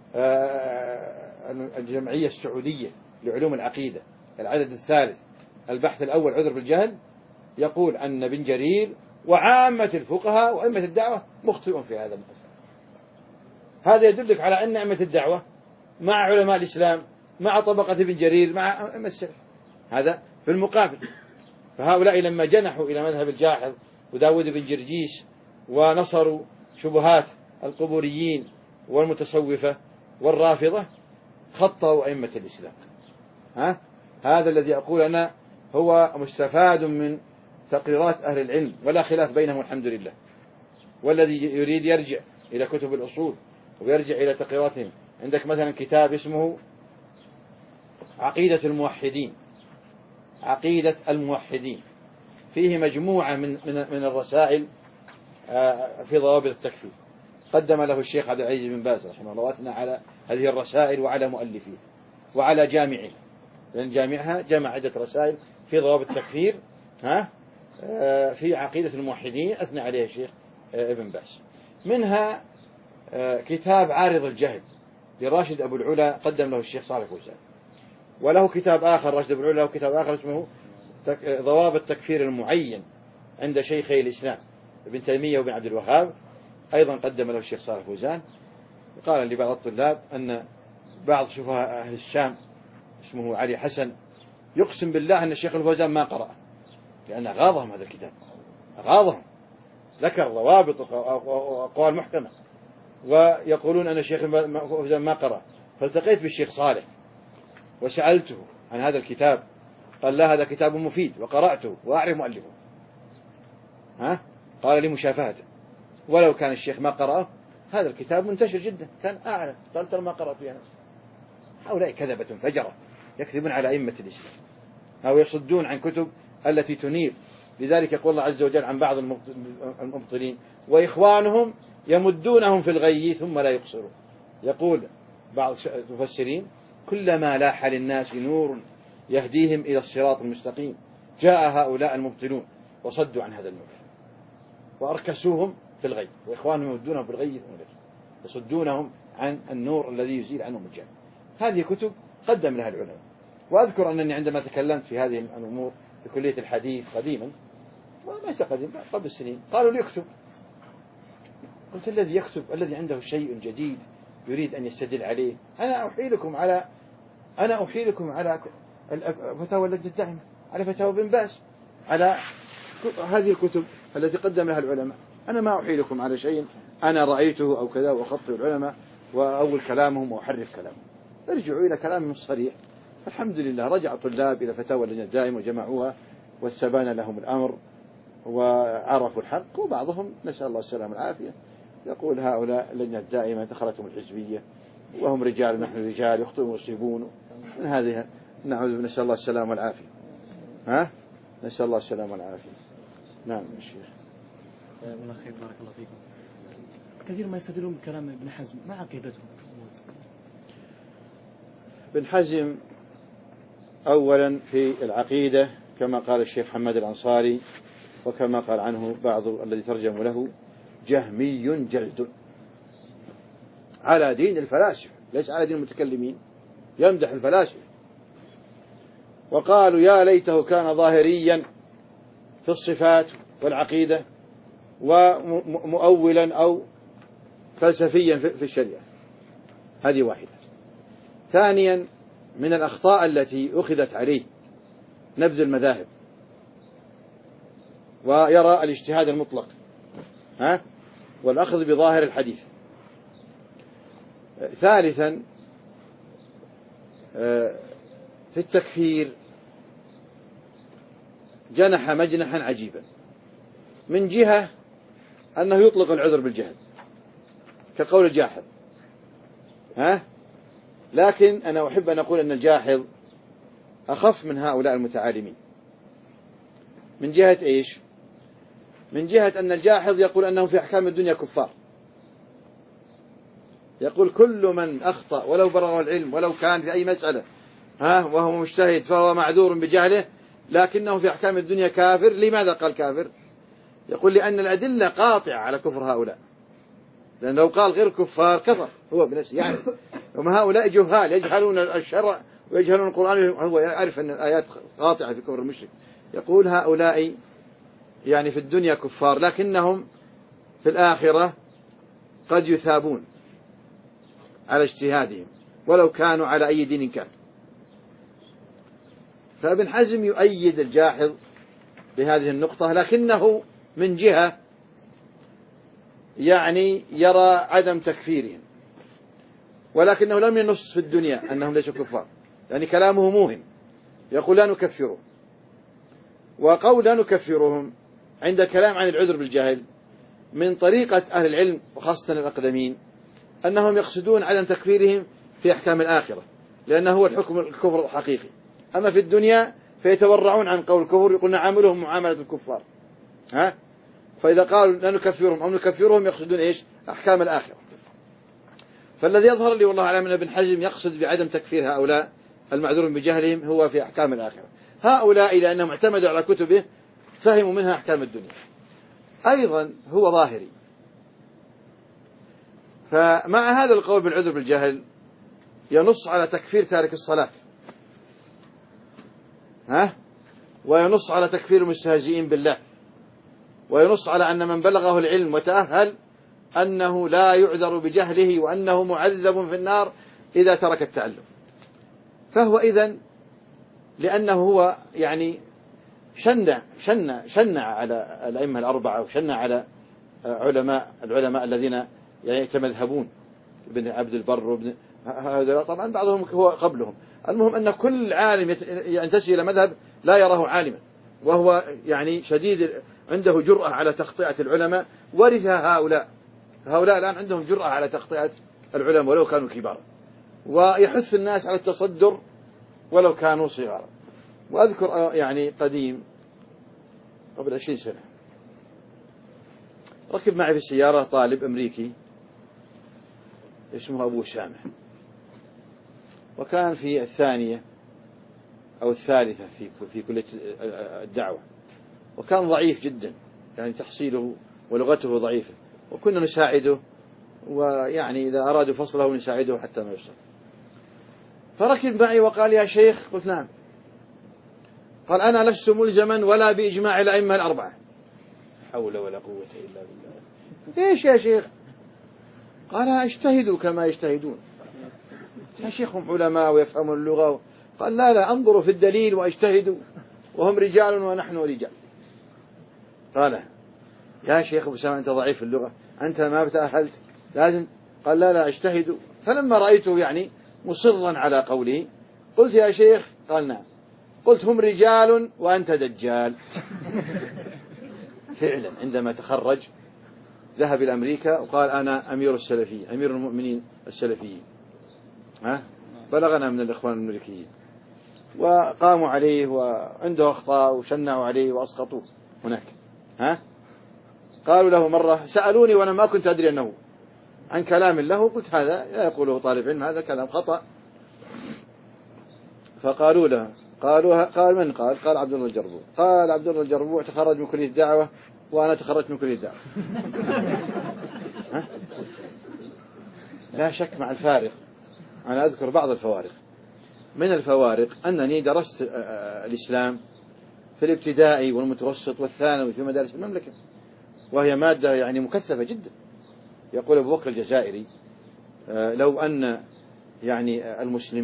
الجمعية السعودية لعلوم العقيدة، العدد الثالث، البحث الأول عذر بالجهل، يقول أن ابن جرير وعامة الفقهاء وأئمة الدعوة مخطئون في هذا المسألة. هذا يدلك على أن أئمة الدعوة مع علماء الإسلام، مع طبقة ابن جرير، مع أئمة السلف. هذا في المقابل. فهؤلاء لما جنحوا إلى مذهب الجاحظ وداود بن جرجيس ونصروا شبهات القبوريين والمتصوفة والرافضة خطأوا أئمة الإسلام. هذا الذي أقول أنا هو مستفاد من تقريرات أهل العلم ولا خلاف بينهم الحمد لله. والذي يريد يرجع إلى كتب الأصول ويرجع إلى تقريراتهم. عندك مثلا كتاب اسمه عقيدة الموحدين، فيه مجموعة من الرسائل في ضوابط التكفير، قدم له الشيخ عبد العزيز بن باز رحمه الله، وأثنى على هذه الرسائل وعلى مؤلفيها وعلى جامعها، لأن جامعها جمع عدة رسائل في ضوابط التكفير في عقيدة الموحدين، أثنى عليها الشيخ ابن باز. منها كتاب عارض الجهل لراشد أبو العلا، قدم له الشيخ صالح فوزان. وله كتاب آخر، راشد أبو العلا له كتاب آخر اسمه ضوابط تكفير المعين عند شيخي الإسلام ابن تيمية وابن عبد الوهاب، أيضا قدم له الشيخ صالح فوزان. قال لبعض الطلاب أن بعض شفهاء أهل الشام اسمه علي حسن يقسم بالله أن الشيخ الفوزان ما قرأ، لأن غاضهم هذا الكتاب، غاضهم، ذكر ضوابط وأقوال محكمة، ويقولون أن الشيخ الفوزان ما قرأ. فالتقيت بالشيخ صالح وسألته عن هذا الكتاب، قال لا، هذا كتاب مفيد وقرأته وأعرف مؤلفه. قال لي مشافهة، ولو كان الشيخ ما قرأه هذا الكتاب منتشر جدا، كان أعلم، قال ترى ما قرأت فيها نفسه. هؤلاء كذبة فجرة يكذبون على أئمة الإسلام أو يصدون عن كتب التي تنير. لذلك يقول الله عز وجل عن بعض المبطلين وإخوانهم يمدونهم في الغي ثم لا يقصرون. يقول بعض المفسرين كلما لاح للناس نور يهديهم إلى الصراط المستقيم جاء هؤلاء المبطلون وصدوا عن هذا النور وأركسوهم في الغي، وإخوانهم يمدونهم في الغي يصدونهم عن النور الذي يزيل عنهم الجهل. هذه كتب قدم لها العلماء. وأذكر أنني عندما تكلمت في هذه الأمور في كلية الحديث قديما، وليس قديما قبل السنين، قالوا لي اكتب. قلت الذي يكتب الذي عنده شيء جديد يريد أن يستدل عليه، أنا أحيلكم على فتاوى اللجنة الدائمة، على فتاوى ابن باز، على هذه الكتب التي قدم لها العلماء. أنا ما أحيلكم على شيء أنا رأيته أو كذا وأخطئ العلماء وأول كلامهم وأحرف كلامهم. ارجعوا إلى كلامهم الصريح. الحمد لله رجع طلاب إلى فتاوى اللجنة الدائمة وجمعوها واستبان لهم الأمر وعرفوا الحق. وبعضهم نسأل الله السلامة والعافية يقول هؤلاء اللجنة الدائمة دخلتهم الحزبية وهم رجال نحن رجال، يخطئون ويصيبون من هذه. نسأل الله السلامة والعافية. نسأل الله السلامة والعافية. نعم الشيخ. الله خير، بارك الله فيكم. كثير ما يستدلون بكلام ابن حزم، ما عقيدتهم؟ ابن حزم أولا في العقيدة كما قال الشيخ حماد الأنصاري وكما قال عنه بعض الذي ترجم له جهمي جلد، على دين الفلاسفة ليس على دين المتكلمين، يمدح الفلاسفة وقالوا يا ليته كان ظاهريا في الصفات والعقيدة ومؤولا أو فلسفيا في الشريعة. هذه واحدة. ثانيا من الأخطاء التي أخذت عليه نبذ المذاهب ويرى الاجتهاد المطلق والأخذ بظاهر الحديث. ثالثا في التكفير جنح مجنحا عجيبا، من جهة أنه يطلق العذر بالجهل كقول الجاحظ، لكن أنا أحب أن أقول أن الجاحظ أخف من هؤلاء المتعالمين. من جهة إيش؟ من جهة أن الجاحظ يقول أنهم في أحكام الدنيا كفار، يقول كل من أخطأ ولو بلغه العلم ولو كان في أي مسألة وهو مجتهد فهو معذور بجهله، لكنه في أحكام الدنيا كافر. لماذا قال كافر؟ يقول لأن الأدلة قاطعة على كفر هؤلاء، لأن لو قال غير كفار كفر هو بنفسه يعني. وما هؤلاء جهال يجهلون الشرع ويجهلون القرآن، هو يعرف أن الآيات قاطعة في كفر المشرك. يقول هؤلاء يعني في الدنيا كفار، لكنهم في الآخرة قد يثابون على اجتهادهم ولو كانوا على أي دين كان. فابن حزم يؤيد الجاحظ بهذه النقطة، لكنه من جهة يعني يرى عدم تكفيرهم، ولكنه لم ينص في الدنيا أنهم ليسوا كفار، يعني كلامه موهم. يقول لا نكفرهم، وقول لا نكفرهم عند الكلام عن العذر بالجهل من طريقة أهل العلم وخاصة الأقدمين أنهم يقصدون عدم تكفيرهم في أحكام الآخرة، لأنه هو الحكم الكفر الحقيقي. أما في الدنيا فيتورعون عن قول الكفر، يقول نعاملهم معاملة الكفار. فإذا قالوا لا نكفرهم أو نكفرهم يقصدون إيش؟ أحكام الآخرة. فالذي يظهر لي والله أعلم أن ابن حزم يقصد بعدم تكفير هؤلاء المعذورين بجهلهم هو في أحكام الآخرة. هؤلاء لأنهم اعتمدوا على كتبه فهموا منها أحكام الدنيا. أيضا هو ظاهري، فمع هذا القول بالعذر بالجهل ينص على تكفير تارك الصلاة، وينص على تكفير المستهزئين بالله، وينص على أن من بلغه العلم وتأهل أنه لا يعذر بجهله وأنه معذب في النار إذا ترك التعلم. فهو إذن لأنه هو يعني شنع على الأئمة الأربعة وشنع على العلماء الذين يتمذهبون، ابن عبد البر وابن هذا طبعا بعضهم هو قبلهم. المهم أن كل عالم ينتسب إلى مذهب لا يراه عالما، وهو يعني شديد عنده جرأة على تخطئة العلماء، ورثها هؤلاء الآن عندهم جرأة على تخطئة العلماء ولو كانوا كبارا، ويحث الناس على التصدر ولو كانوا صغارا. وأذكر يعني قديم قبل 20 سنة ركب معي في السيارة طالب أمريكي اسمه أبو سامح، وكان في الثانية أو الثالثة في كلية الدعوة، وكان ضعيف جدا يعني تحصيله ولغته ضعيفة، وكنا نساعده، ويعني إذا أرادوا فصله نساعده حتى ما يوصل. فركب معي وقال يا شيخ، قلت نعم. قال أنا لست ملزما ولا بإجماع الأئمة الأربعة. حول ولا قوة إلا بالله. إيش يا شيخ؟ قال اجتهدوا كما يجتهدون. يا شيخ هم علماء ويفهمون اللغة. قال لا انظروا في الدليل واجتهدوا، وهم رجال ونحن رجال. قال يا شيخ أبو سامة أنت ضعيف في اللغة، أنت ما تأهلت لازم. قال لا اجتهدوا. فلما رأيته يعني مصرا على قوله قلت يا شيخ، قال نعم. قلت هم رجال وأنت دجال. فعلا عندما تخرج ذهب إلى أمريكا وقال أنا أمير السلفيين، أمير المؤمنين السلفيين. بلغنا من الإخوان الأمريكيين، وقاموا عليه وعنده أخطاء وشنعوا عليه وأسقطوه هناك. قالوا له مرة، سألوني وأنا ما كنت أدري أنه عن كلام له، قلت هذا لا يقوله طالب علم، هذا كلام خطأ. فقالوا له، قال من قال؟ قال عبد الله الجربوع. قال عبد الله الجربوع تخرج من كلية الدعوة وأنا تخرجت من كلية الدعوة. لا شك مع الفارق، أنا أذكر بعض الفوارق. من الفوارق أنني درست الإسلام في الابتدائي والمتوسط والثانوي في مدارس المملكة، وهي مادة يعني مكثفة جدا. يقول أبو بكر الجزائري لو أن يعني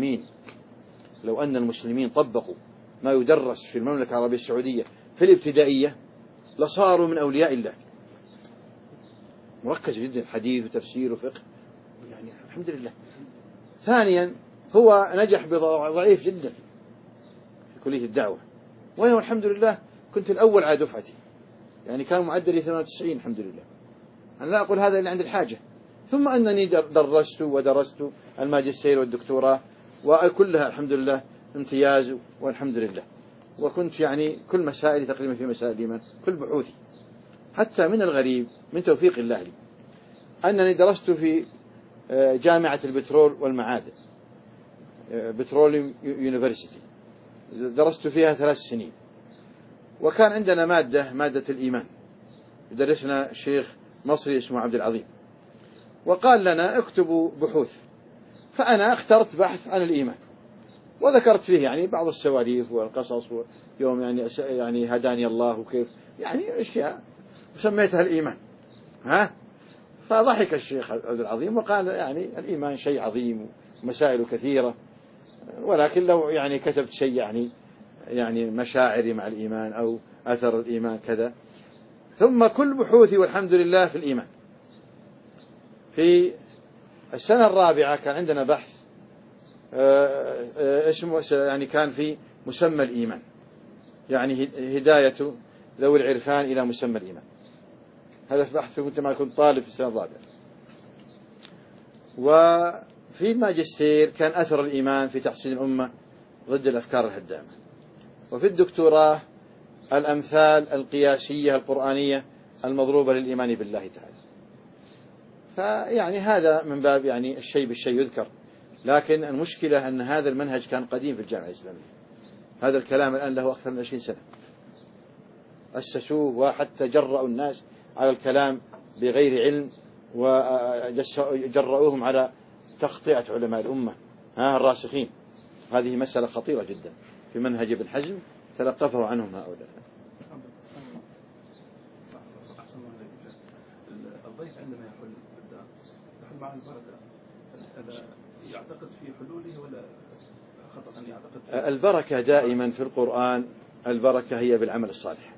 المسلمين طبقوا ما يدرس في المملكة العربية السعودية في الابتدائية لصاروا من أولياء الله. مركز جدا، حديث وتفسير وفقه، يعني الحمد لله. ثانيا هو نجح بضعيف جدا في كلية الدعوة، وأنا الحمد لله كنت الأول على دفعتي، يعني كان معدلي 98 الحمد لله. أنا لا أقول هذا إلا عند الحاجة. ثم أنني درست الماجستير والدكتوراه، وكلها الحمد لله امتياز والحمد لله. وكنت يعني كل مسائلي تقريبا في مسائل الإيمان، كل بحوثي. حتى من الغريب من توفيق الله لي أنني درست في جامعة البترول والمعادن، بتروليوم يونيفرسيتي، درست فيها 3 سنين. وكان عندنا مادة الإيمان يدرسنا شيخ مصري اسمه عبد العظيم، وقال لنا اكتبوا بحوث. فأنا اخترت بحث عن الإيمان، وذكرت فيه يعني بعض السواليف والقصص، ويوم يعني هداني الله وكيف يعني أشياء، وسميتها الإيمان. فضحك الشيخ عبد العظيم وقال يعني الإيمان شيء عظيم ومسائل كثيرة، ولكن لو يعني كتبت شيء يعني مشاعري مع الإيمان أو أثر الإيمان كذا. ثم كل بحوثي والحمد لله في الإيمان. في السنة الرابعة كان عندنا بحث اسمه يعني كان في مسمى الإيمان، يعني هداية ذوي العرفان إلى مسمى الإيمان. هذا البحث كنت طالب في السنة الرابعة. وفي الماجستير كان أثر الإيمان في تحسين الأمة ضد الأفكار الهدامة. وفي الدكتوراه الأمثال القياسية القرآنية المضروبة للإيمان بالله تعالى. فيعني هذا من باب يعني الشيء بالشيء يذكر، لكن المشكلة أن هذا المنهج كان قديم في الجامعة الإسلامية. هذا الكلام الآن له أكثر من 20 سنة، أسسوه وحتى جرأوا الناس على الكلام بغير علم، وجرؤوهم على تخطئة علماء الأمة الراسخين. هذه مسألة خطيرة جدا في منهج ابن حزم تلقفه عنهم هؤلاء. الضيف عندما يحل بالدار يحل مع البركة، هذا يعتقد في حلوله ولا خطأ أن يعتقد؟ البركة دائما في القرآن البركة هي بالعمل الصالح.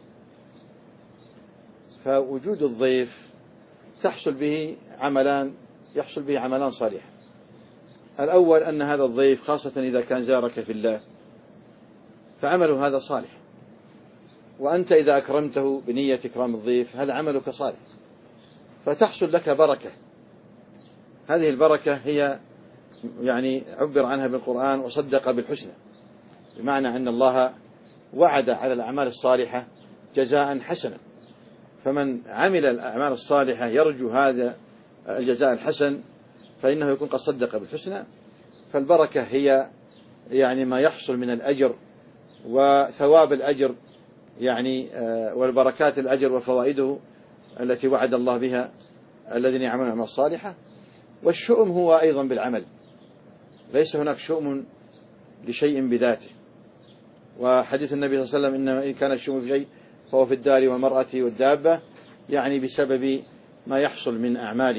فوجود الضيف يحصل به عملان صالحة. الأول أن هذا الضيف خاصة إذا كان زارك في الله فعمله هذا صالح، وأنت إذا أكرمته بنية إكرام الضيف هذا عملك صالح، فتحصل لك بركة. هذه البركة هي يعني عبر عنها بالقرآن وصدق بالحسنى، بمعنى أن الله وعد على الأعمال الصالحة جزاء حسنا، فمن عمل الأعمال الصالحة يرجو هذا الجزاء الحسن فإنه يكون قد صدق بالحسنى. فالبركة هي يعني ما يحصل من الأجر وثواب الأجر، يعني والبركات الأجر وفوائده التي وعد الله بها الذين يعملون الأعمال الصالحة. والشؤم هو أيضا بالعمل، ليس هناك شؤم لشيء بذاته. وحديث النبي صلى الله عليه وسلم إن كان الشؤم في شيء فهو في الدار والمرأة والدابة، يعني بسبب ما يحصل من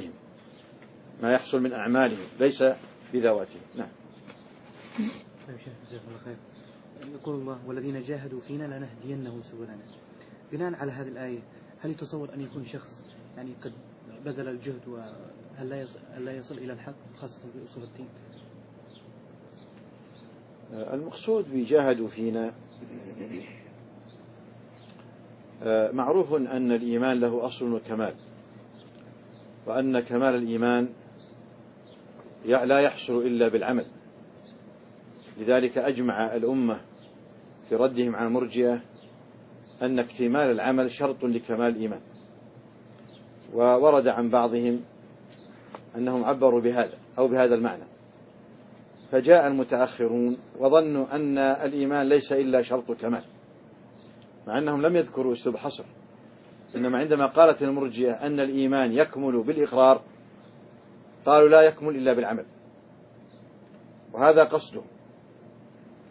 أعمالهم ليس بذواتهم. نعم. جزاك الله خير. يقول الله والذين جاهدوا فينا لنهدينهم سبلنا. بناء على هذه الآية هل يتصور أن يكون شخص يعني قد بذل الجهد وهل لا يصل إلى الحق خاصة في أصول الدين؟ المقصود بجاهدوا فينا معروف أن الإيمان له أصل وكمال، وأن كمال الإيمان لا يحصل إلا بالعمل. لذلك أجمع الأمة في ردهم عن المرجئة أن اكتمال العمل شرط لكمال الإيمان. وورد عن بعضهم أنهم عبروا بهذا أو بهذا المعنى، فجاء المتأخرون وظنوا أن الإيمان ليس إلا شرط كمال، مع أنهم لم يذكروا أسلوب حصر، إنما عندما قالت المرجئة أن الإيمان يكمل بالإقرار قالوا لا يكمل إلا بالعمل، وهذا قصده.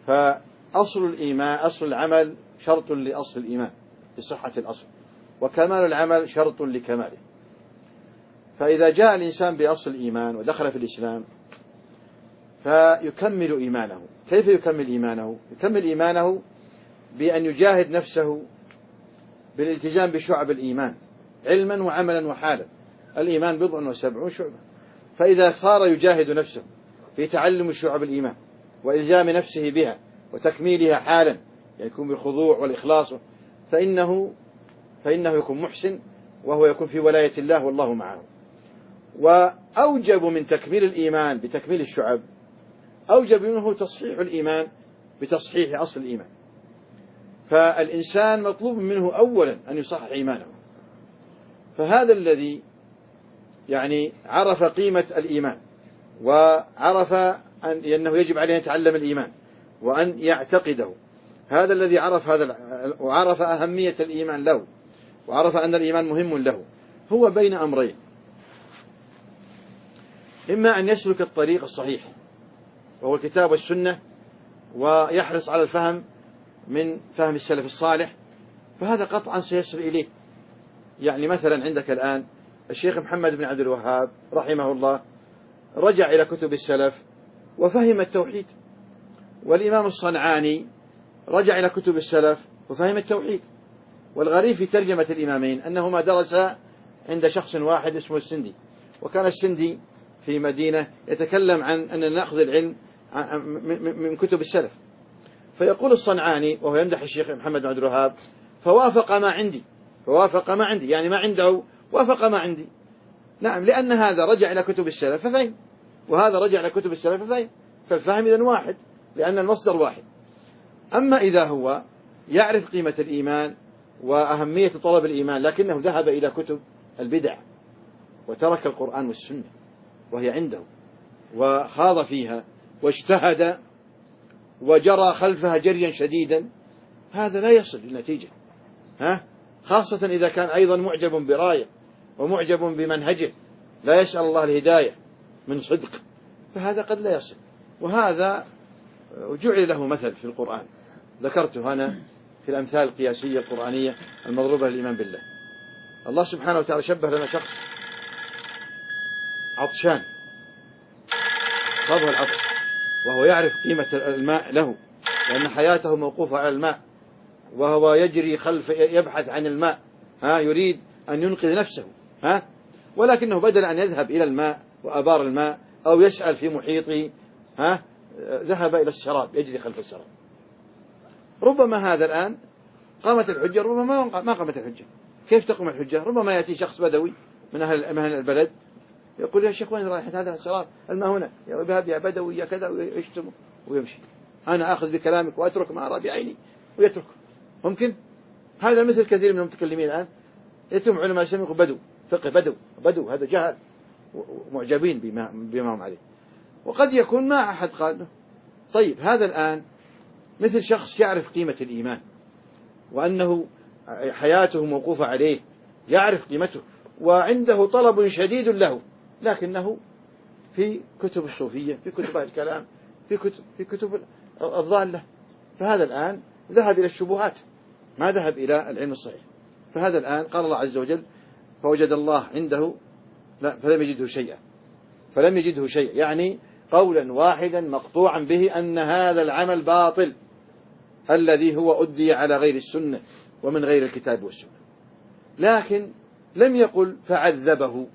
فأصل الإيمان، أصل العمل شرط لأصل الإيمان لصحة الأصل، وكمال العمل شرط لكماله. فإذا جاء الإنسان بأصل الإيمان ودخل في الإسلام فيكمل إيمانه. كيف يكمل إيمانه؟ يكمل إيمانه بأن يجاهد نفسه بالالتزام بشعب الإيمان علما وعملا وحالا. الإيمان 70 شعبة، فإذا صار يجاهد نفسه في تعلم شعب الإيمان وإلزام نفسه بها وتكميلها حالا، يعني يكون بالخضوع والإخلاص، فإنه يكون محسن، وهو يكون في ولاية الله والله معه. وأوجب من تكميل الإيمان بتكميل الشعب، أوجب منه تصحيح الإيمان بتصحيح أصل الإيمان. فالإنسان مطلوب منه أولا أن يصحح إيمانه. فهذا الذي يعني عرف قيمة الإيمان وعرف أنه يجب عليه أن يتعلم الإيمان وأن يعتقده، هذا الذي عرف وعرف أهمية الإيمان له وعرف أن الإيمان مهم له، هو بين أمرين: إما أن يسلك الطريق الصحيح وهو الكتاب والسنة ويحرص على الفهم من فهم السلف الصالح، فهذا قطعا سيصل إليه. يعني مثلا عندك الآن الشيخ محمد بن عبد الوهاب رحمه الله رجع إلى كتب السلف وفهم التوحيد، والإمام الصنعاني رجع إلى كتب السلف وفهم التوحيد. والغريب في ترجمة الإمامين أنهما درسا عند شخص واحد اسمه السندي، وكان السندي في مدينة يتكلم عن أن نأخذ العلم من كتب السلف. فيقول الصنعاني وهو يمدح الشيخ محمد بن عبد الوهاب: فوافق ما عندي، يعني ما عنده وافق ما عندي. نعم، لأن هذا رجع إلى كتب السلف ففهم، وهذا رجع إلى كتب السلف ففهم، فالفهم إذن واحد لأن المصدر واحد. أما إذا هو يعرف قيمة الإيمان وأهمية طلب الإيمان لكنه ذهب إلى كتب البدع وترك القرآن والسنة وهي عنده وخاض فيها واجتهد وجرى خلفها جريا شديدا، هذا لا يصل للنتيجة، خاصة إذا كان أيضا معجب برايه ومعجب بمنهجه، لا يسأل الله الهداية من صدق، فهذا قد لا يصل. وهذا جعل له مثل في القرآن ذكرته أنا في الأمثال القياسية القرآنية المضروبة للإيمان بالله. الله سبحانه وتعالى شبه لنا شخص عطشان صابه العطش وهو يعرف قيمة الماء له لأن حياته موقوفة على الماء، وهو يجري خلف يبحث عن الماء، يريد أن ينقذ نفسه، ولكنه بدل أن يذهب إلى الماء وأبار الماء أو يسأل في محيطه، ذهب إلى السراب يجري خلف السراب. ربما هذا الآن قامت الحجة، ربما ما قامت الحجة. كيف تقوم الحجة؟ ربما يأتي شخص بدوي من أهل البلد يقول: يا شيخ وين رايح هذا السراب؟ الماء هنا، يا إبهاب يا بدوي يا كذا، ويشتمه ويمشي. أنا أخذ بكلامك وأترك ما أرى بعيني ويترك. ممكن هذا مثل كثير من المتكلمين الآن يتم علماء يسميه بدو فقه، بدو هذا جهل ومعجبين بما هم عليه، وقد يكون ما أحد قال له. طيب هذا الآن مثل شخص يعرف قيمة الإيمان وأنه حياته موقوفة عليه، يعرف قيمته وعنده طلب شديد له، لكنه في كتب الصوفية، في كتب الكلام، في كتب الضالة، فهذا الآن ذهب إلى الشبهات ما ذهب إلى العلم الصحيح. فهذا الآن قال الله عز وجل: فوجد الله عنده فلم يجده شيئا، يعني قولا واحدا مقطوعا به أن هذا العمل باطل الذي هو أدي على غير السنة ومن غير الكتاب والسنة. لكن لم يقل فعذبه،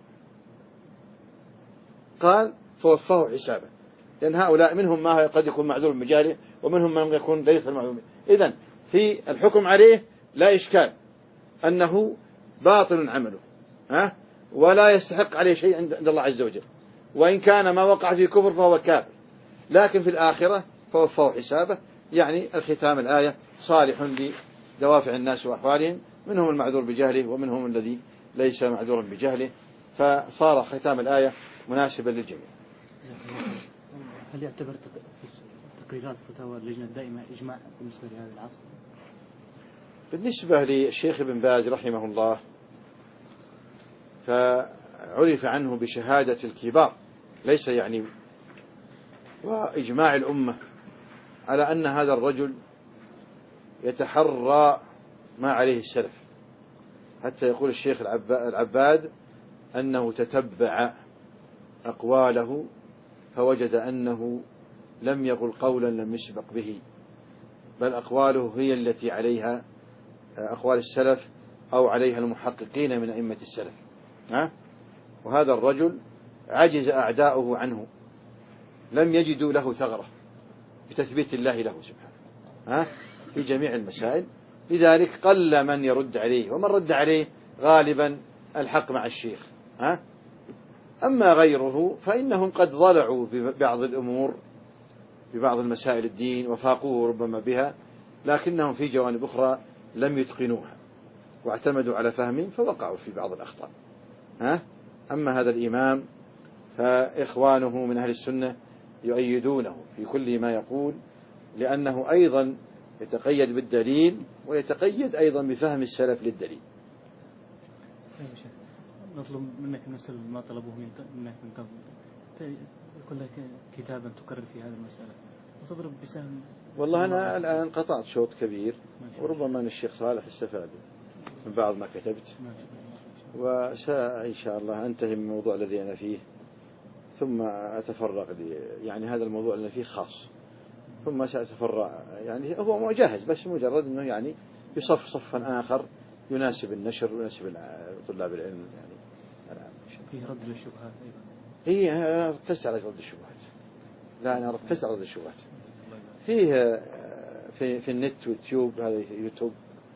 قال فوفاه حسابه، لأن هؤلاء منهم ما قد يكون معذور بجهله ومنهم من يكون ليس معذور. إذن في الحكم عليه لا إشكال أنه باطل عمله، ولا يستحق عليه شيء عند الله عز وجل، وإن كان ما وقع في كفر فهو كافر، لكن في الآخرة فوفاه حسابه، يعني الختام الآية صالح لدوافع الناس وأحوالهم، منهم المعذور بجهله ومنهم الذي ليس معذورا بجهله، فصار ختام الآية مناسبا للجميع. هل يعتبر تقريرات فتاوى اللجنة الدائمة إجماع بالنسبة لهذا العصر؟ بالنسبة للشيخ ابن باز رحمه الله فعرف عنه بشهادة الكبار، ليس يعني وإجماع الأمة، على أن هذا الرجل يتحرى ما عليه السلف، حتى يقول الشيخ العباد أنه تتبع أقواله فوجد أنه لم يقل قولا لم يسبق به، بل أقواله هي التي عليها أقوال السلف أو عليها المحققين من أئمة السلف. وهذا الرجل عجز أعداؤه عنه، لم يجدوا له ثغرة بتثبيت الله له سبحانه في جميع المسائل، لذلك قل من يرد عليه، ومن رد عليه غالبا الحق مع الشيخ. أما غيره فإنهم قد ضلعوا ببعض الأمور، ببعض المسائل الدين، وفاقوه ربما بها، لكنهم في جوانب أخرى لم يتقنوها واعتمدوا على فهمهم فوقعوا في بعض الأخطاء. أما هذا الإمام فإخوانه من أهل السنة يؤيدونه في كل ما يقول، لأنه أيضا يتقيد بالدليل ويتقيد أيضا بفهم السلف للدليل. نطلب منك نفس ما طلبوه منك من قبل، يكون لك كتابا تكرر في هذه المسألة وتضرب بسهم. والله أنا الآن قطعت شوط كبير، وربما أن الشيخ صالح استفاد من بعض ما كتبت، وإن شاء الله أنتهي من الموضوع الذي أنا فيه، ثم أتفرغ يعني هذا الموضوع اللي فيه خاص، ثم سأتفرع. يعني هو مجهز، بس مجرد أنه يعني يصف صفا آخر يناسب النشر ويناسب طلاب العلم. يعني فيه رد للشبهات أيضا. إيه أنا ركزت على رد الشبهات. لا أنا ركزت على رد الشبهات. فيه في النت ويوتيوب، هذا يوتيوب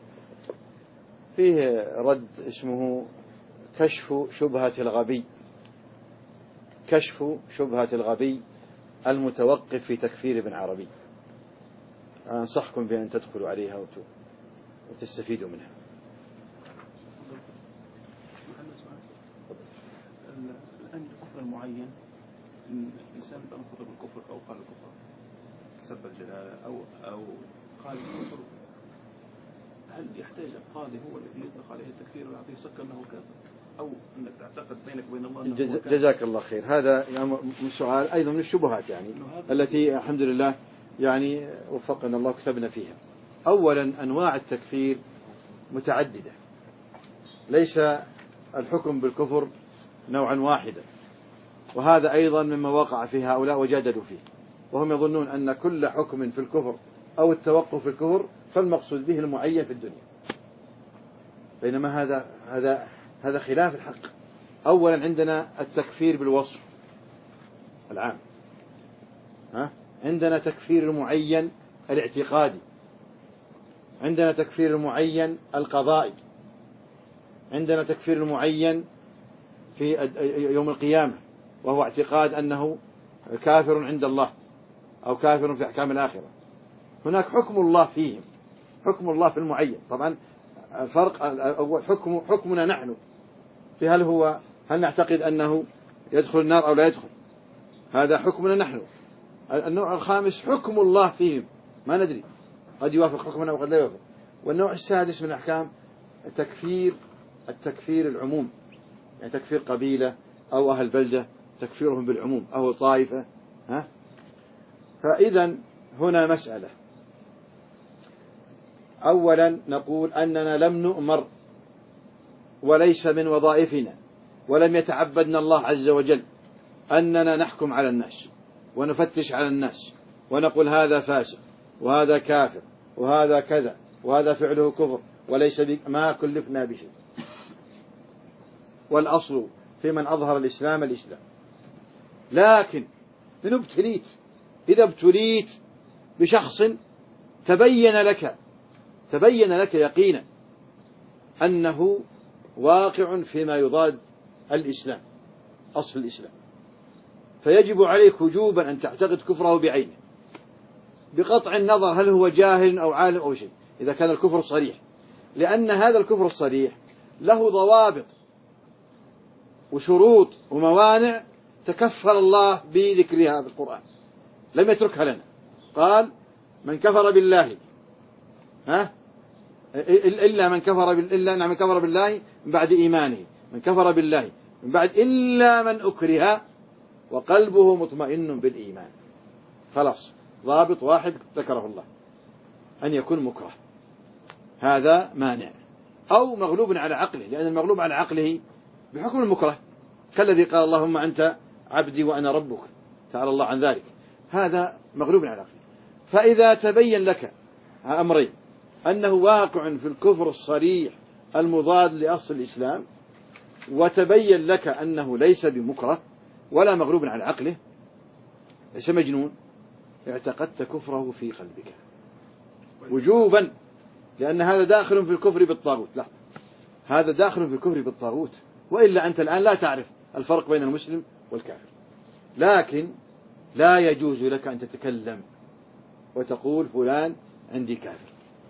فيه رد اسمه كشف شبهة الغبي، كشف شبهة الغبي المتوقف في تكفير ابن عربي. أنصحكم بأن تدخلوا عليها وتستفيدوا منها. الآن الكفر المعين، الإنسان تنفض بالكفر أو قال الكفر، سب الجلالة أو قال الكفر، هل يحتاج القاضي هو الذي يطلق عليه التكفير ويعطيه سكة أنه كافر، أو أنك تعتقد بينك وبين الله أنه كافر؟ جزاك الله خير. هذا سؤال أيضا من الشبهات يعني التي الحمد لله يعني وفقنا الله كتبنا فيها. أولا أنواع التكفير متعددة، ليس الحكم بالكفر نوعا واحدا، وهذا أيضا مما وقع فيه هؤلاء وجادلوا فيه، وهم يظنون أن كل حكم في الكفر أو التوقف في الكفر فالمقصود به المعين في الدنيا، بينما هذا خلاف الحق. أولا عندنا التكفير بالوصف العام، عندنا تكفير المعين الاعتقادي، عندنا تكفير المعين القضائي، عندنا تكفير المعين في يوم القيامة وهو اعتقاد أنه كافر عند الله أو كافر في أحكام الآخرة. هناك حكم الله فيهم، حكم الله في المعين. طبعا الفرق الأول حكمنا نحن في هل نعتقد أنه يدخل النار أو لا يدخل، هذا حكمنا نحن. النوع الخامس حكم الله فيهم، ما ندري، قد يوافق حكمنا وقد لا يوافق. والنوع السادس من الأحكام التكفير العموم، يعني تكفير قبيلة أو أهل بلدة، تكفيرهم بالعموم أو طائفة. فإذا هنا مسألة، أولا نقول أننا لم نؤمر وليس من وظائفنا ولم يتعبدنا الله عز وجل أننا نحكم على الناس ونفتش على الناس ونقول هذا فاسق وهذا كافر وهذا كذا وهذا فعله كفر، وليس ما كلفنا بشيء. والأصل في من أظهر الإسلام، لكن إذا ابتليت بشخص تبين لك يقينا أنه واقع فيما يضاد الإسلام، أصل الإسلام، فيجب عليك وجوبا أن تعتقد كفره بعينه بقطع النظر هل هو جاهل أو عالم أو شيء، إذا كان الكفر صريح، لأن هذا الكفر الصريح له ضوابط وشروط وموانع تكفل الله بذكرها في القرآن، لم يتركها لنا. قال من كفر بالله إلا من كفر بالله من بعد إيمانه، من كفر بالله من بعد إلا من أكره وقلبه مطمئن بالإيمان. خلاص، ضابط واحد ذكره الله، أن يكون مكره، هذا مانع، أو مغلوب على عقله، لأن المغلوب على عقله بحكم المكره، كالذي قال اللهم أنت عبدي وأنا ربك، تعالى الله عن ذلك، هذا مغلوب على عقله. فإذا تبين لك أمرين، أنه واقع في الكفر الصريح المضاد لأصل الإسلام، وتبين لك أنه ليس بمكره ولا مغلوب على عقله، ليس مجنون، اعتقدت كفره في قلبك وجوبا، لأن هذا داخل في الكفر بالطاغوت. لا، هذا داخل في الكفر بالطاغوت، وإلا أنت الآن لا تعرف الفرق بين المسلم والكافر. لكن لا يجوز لك أن تتكلم وتقول فلان عندي كافر،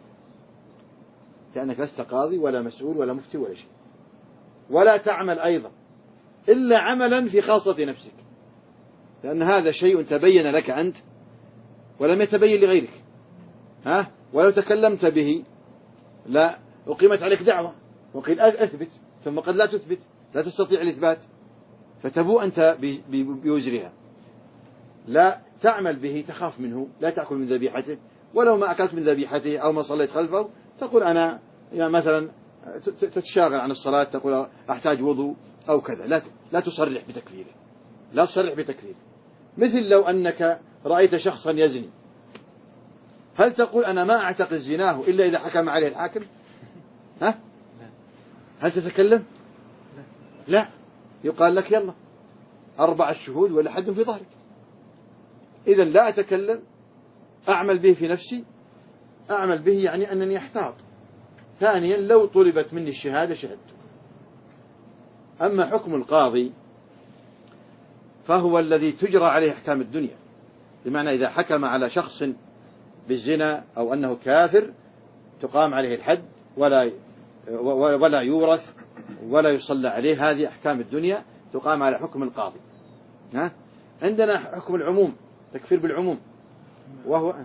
لأنك لست قاضي ولا مسؤول ولا مفتي ولا شيء، ولا تعمل أيضا إلا عملا في خاصة نفسك، لأن هذا شيء تبين لك أنت ولم يتبين لغيرك. ولو تكلمت به لا أقيمت عليك دعوة وقيل أثبت، ثم قد لا تثبت، لا تستطيع الإثبات، فتبوء أنت بوزرها. لا تعمل به، تخاف منه، لا تأكل من ذبيحته، ولو ما أكلت من ذبيحته أو ما صليت خلفه تقول أنا يعني مثلا تتشاغل عن الصلاة، تقول أحتاج وضوء أو كذا، لا تصرح بتكفيره، لا تصرح بتكفيره. مثل لو أنك رأيت شخصا يزني، هل تقول أنا ما أعتقد زناه إلا إذا حكم عليه الحاكم؟ هل تتكلم؟ لا، يقال لك يلا 4 شهود ولا حد في ظهرك. إذا لا أتكلم، أعمل به في نفسي، أعمل به يعني أنني أحتاط. ثانيا لو طلبت مني الشهادة شهدت. أما حكم القاضي فهو الذي تجرى عليه أحكام الدنيا، بمعنى إذا حكم على شخص بالزنا أو أنه كافر تقام عليه الحد ولا يورث ولا يصلى عليه، هذه أحكام الدنيا تقام على حكم القاضي. عندنا حكم العموم، تكفير بالعموم، وهو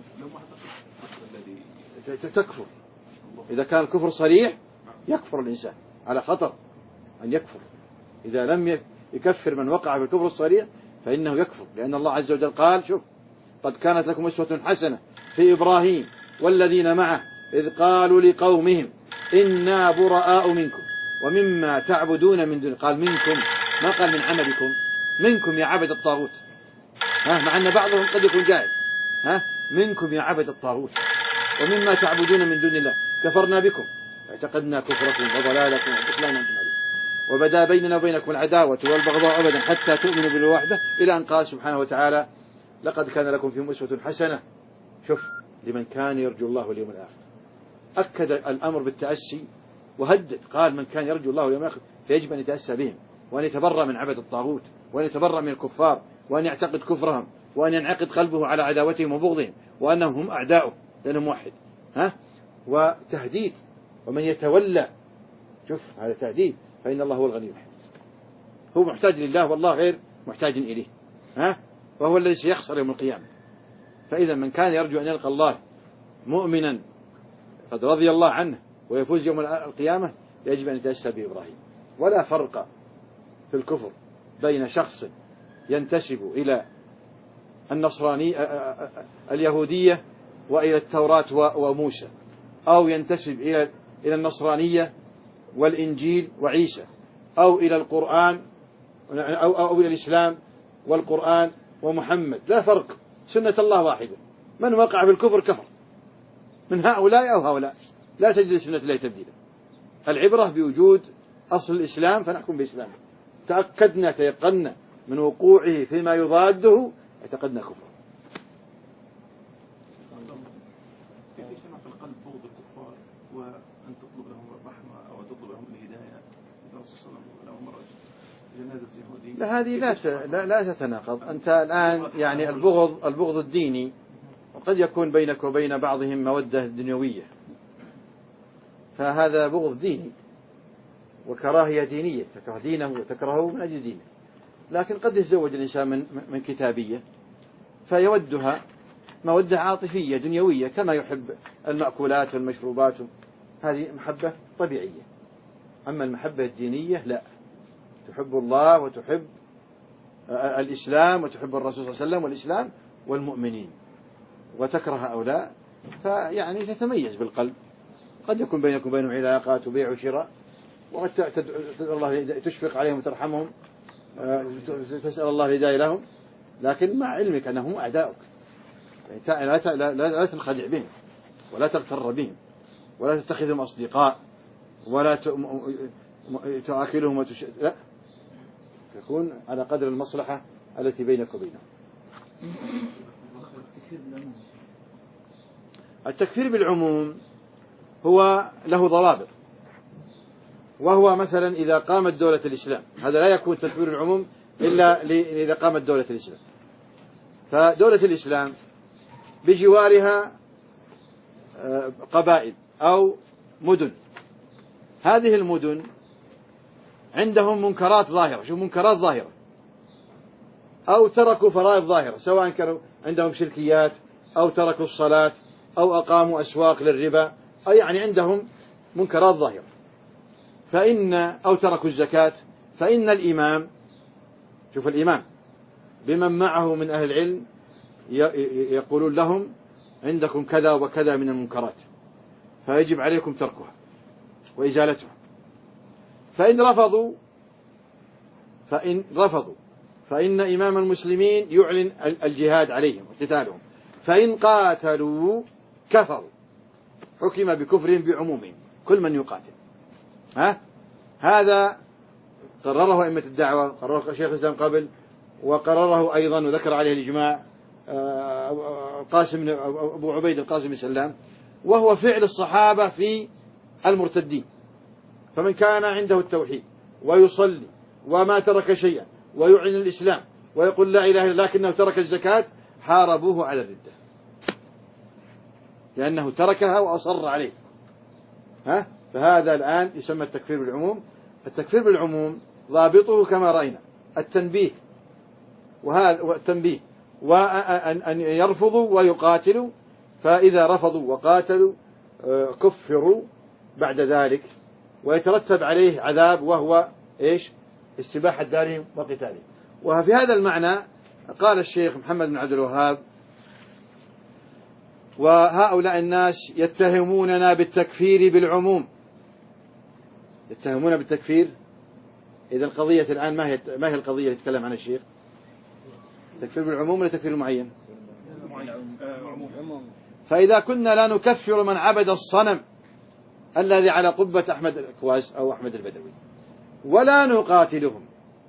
تكفر. إذا كان الكفر صريح يكفر الإنسان، على خطر أن يكفر. إذا لم يكفر من وقع في الكفر الصريح فإنه يكفر، لأن الله عز وجل قال شوف قد كانت لكم أسوة حسنة في إبراهيم والذين معه إذ قالوا لقومهم إنا براء منكم ومما تعبدون من دون، قال منكم، ما قال من عملكم، منكم يا عبد الطاغوت، مع أن بعضهم قد يكون جاهل، منكم يا عبد الطاغوت ومما تعبدون من دون الله كفرنا بكم اعتقدنا كفركم وضلالكم وبطلانكم وبدا بيننا وبينكم العداوة والبغضاء أبدا حتى تؤمنوا بالله وحده، إلى أن قال سبحانه وتعالى لقد كان لكم فيهم أسوة حسنة، شوف لمن كان يرجو الله واليوم الآخر. أكد الأمر بالتأسي وهدد، قال من كان يرجو الله واليوم الآخر فيجب أن يتأسى بهم، وأن يتبرأ من عبد الطاغوت، وأن يتبرأ من الكفار، وأن يعتقد كفرهم، وأن ينعقد قلبه على عداوتهم وبغضهم، وأنهم هم أعداؤه لأنه موحد. وتهديد، ومن يتولى، شوف هذا تهديد، فإن الله هو الغني الحميد، هو محتاج لله والله غير محتاج إليه، وهو الذي سيخسر يوم القيامة. فإذا من كان يرجو أن يلقى الله مؤمنا قد رضي الله عنه ويفوز يوم القيامة يجب أن يتأسى بإبراهيم. ولا فرق في الكفر بين شخص ينتسب إلى النصرانية اليهودية وإلى التوراة وموسى، أو ينتسب إلى النصرانية والإنجيل وعيسى، أو إلى القرآن أو إلى الإسلام والقرآن ومحمد، لا فرق، سنة الله واحدة، من وقع في الكفر كفر من هؤلاء أو هؤلاء، لا تجد سنة الله تبديلا. العبرة بوجود أصل الإسلام فنحكم بإسلامه، تيقنا من وقوعه فيما يضاده اعتقدنا كفر. ليس في القلب بغض الكفار وأن تطلب لهم الرحمة أو تطلب لهم الهداية؟ الرسول صلى الله عليه وسلم مر جنازة يهودي، لا هذه لا تتناقض. أنت الآن يعني البغض الديني وقد يكون بينك وبين بعضهم مودة دنيوية، فهذا بغض ديني وكراهية دينية، تكره دينه وتكرهه من أجل دينه. لكن قد يتزوج الإنسان من كتابية فيودها مودة عاطفية دنيوية كما يحب المأكولات والمشروبات، هذه محبة طبيعية. أما المحبة الدينية لا، تحب الله وتحب الإسلام وتحب الرسول صلى الله عليه وسلم والإسلام والمؤمنين، وتكره هؤلاء، فيعني تتميز بالقلب. قد يكون بينك وبينهم علاقات وبيع وشراء، وقد تدعو الله تشفق عليهم وترحمهم، تسأل الله الهداية لهم، لكن مع علمك أنهم أعداؤك، يعني لا تنخدع بهم ولا تغتر بهم ولا تتخذهم أصدقاء ولا تؤكلهم لا، تكون على قدر المصلحة التي بينك وبينهم. التكفير بالعموم هو له ضوابط، وهو مثلا إذا قامت دولة الإسلام، هذا لا يكون تكفير العموم إلا إذا قامت دولة الإسلام. فدولة الإسلام بجوارها قبائل أو مدن، هذه المدن عندهم منكرات ظاهرة، شوف منكرات ظاهرة، أو تركوا فرائض ظاهرة، سواء كانوا عندهم شركيات أو تركوا الصلاة أو أقاموا أسواق للربا، أو يعني عندهم منكرات ظاهرة، أو تركوا الزكاة، فإن الإمام، شوف الإمام بمن معه من أهل العلم يقولون لهم عندكم كذا وكذا من المنكرات، فيجب عليكم تركها وإزالتها. فإن رفضوا فإن إمام المسلمين يعلن الجهاد عليهم وقتالهم، فإن قاتلوا كفروا، حكم بكفرهم بعمومهم، كل من يقاتل. هذا قرره أئمة الدعوة، قرره شيخ الإسلام قبل، وقرره أيضا وذكر عليه الإجماع أبو عبيد القاسم بن سلام، وهو فعل الصحابة في المرتدين. فمن كان عنده التوحيد ويصلي وما ترك شيئا ويعلن الإسلام ويقول لا إله إلا لكنه ترك الزكاة، حاربوه على الردة، لأنه تركها وأصر عليه. فهذا الآن يسمى التكفير بالعموم. التكفير بالعموم ضابطه كما رأينا التنبيه، وأن يرفضوا ويقاتلوا، فإذا رفضوا وقاتلوا كفروا بعد ذلك، ويترتب عليه عذاب، وهو إيش؟ استباحة دارهم وقتالهم. وفي هذا المعنى قال الشيخ محمد بن عبد الوهاب: وهؤلاء الناس يتهموننا بالتكفير بالعموم. يتهمون بالتكفير. إذا القضية الآن ما هي القضية اللي يتكلم عنها الشيخ؟ تكفير بالعموم ولا تكفير المعين؟ فإذا كنا لا نكفر من عبد الصنم الذي على قبة أحمد الأكواس أو أحمد البدوي ولا نقاتلهم،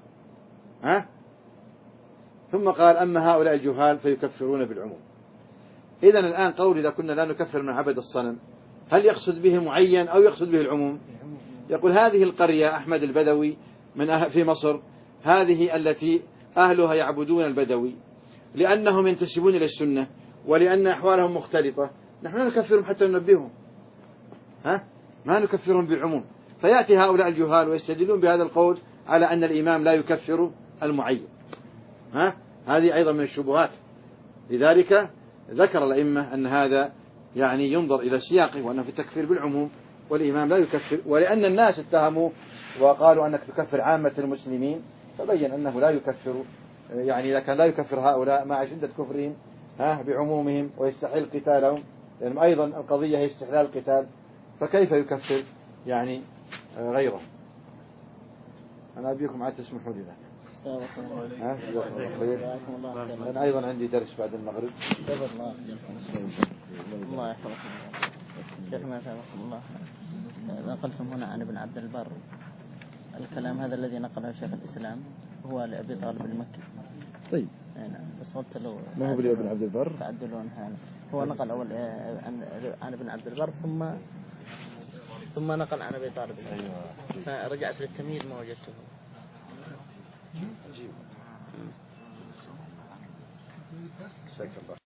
ثم قال: أما هؤلاء الجهال فيكفرون بالعموم. إذن الآن قول إذا كنا لا نكفر من عبد الصنم، هل يقصد به معين أو يقصد به العموم؟ يقول هذه القرية أحمد البدوي في مصر، هذه التي أهلها يعبدون البدوي لأنهم ينتسبون إلى السنة ولأن أحوالهم مختلطة، نحن لا نكفرهم حتى ننبههم، ما نكفرهم بالعموم. فيأتي هؤلاء الجهال ويستدلون بهذا القول على أن الإمام لا يكفر المعين. هذه أيضا من الشبهات. لذلك ذكر الأئمة أن هذا يعني ينظر إلى سياقه، وأنه في التكفير بالعموم والإمام لا يكفر، ولأن الناس اتهموا وقالوا أنك تكفر عامة المسلمين، فبين أنه لا يكفر، يعني إذا كان لا يكفر هؤلاء مع شدة كفرهم بعمومهم ويستحيل قتالهم، لأن أيضا القضية هي استحلال القتال، فكيف يكفر يعني غيرهم؟ أنا أبيكم عاد تسمحوا لي. أنا أيضا عندي درس بعد المغرب. الله يحفظكم. شيخنا حفظكم الله، نقلتم هنا عن ابن عبد البر، الكلام هذا الذي نقله شيخ الإسلام هو لأبي طالب المكي. طيب. بس قلت له ما هو لابن عبد البر؟ تعدلون هذا. هو نقل أول عن ابن عبد البر ثم نقل عن أبي طالب. فرجعت للتمييز ما وجدته. عجيب.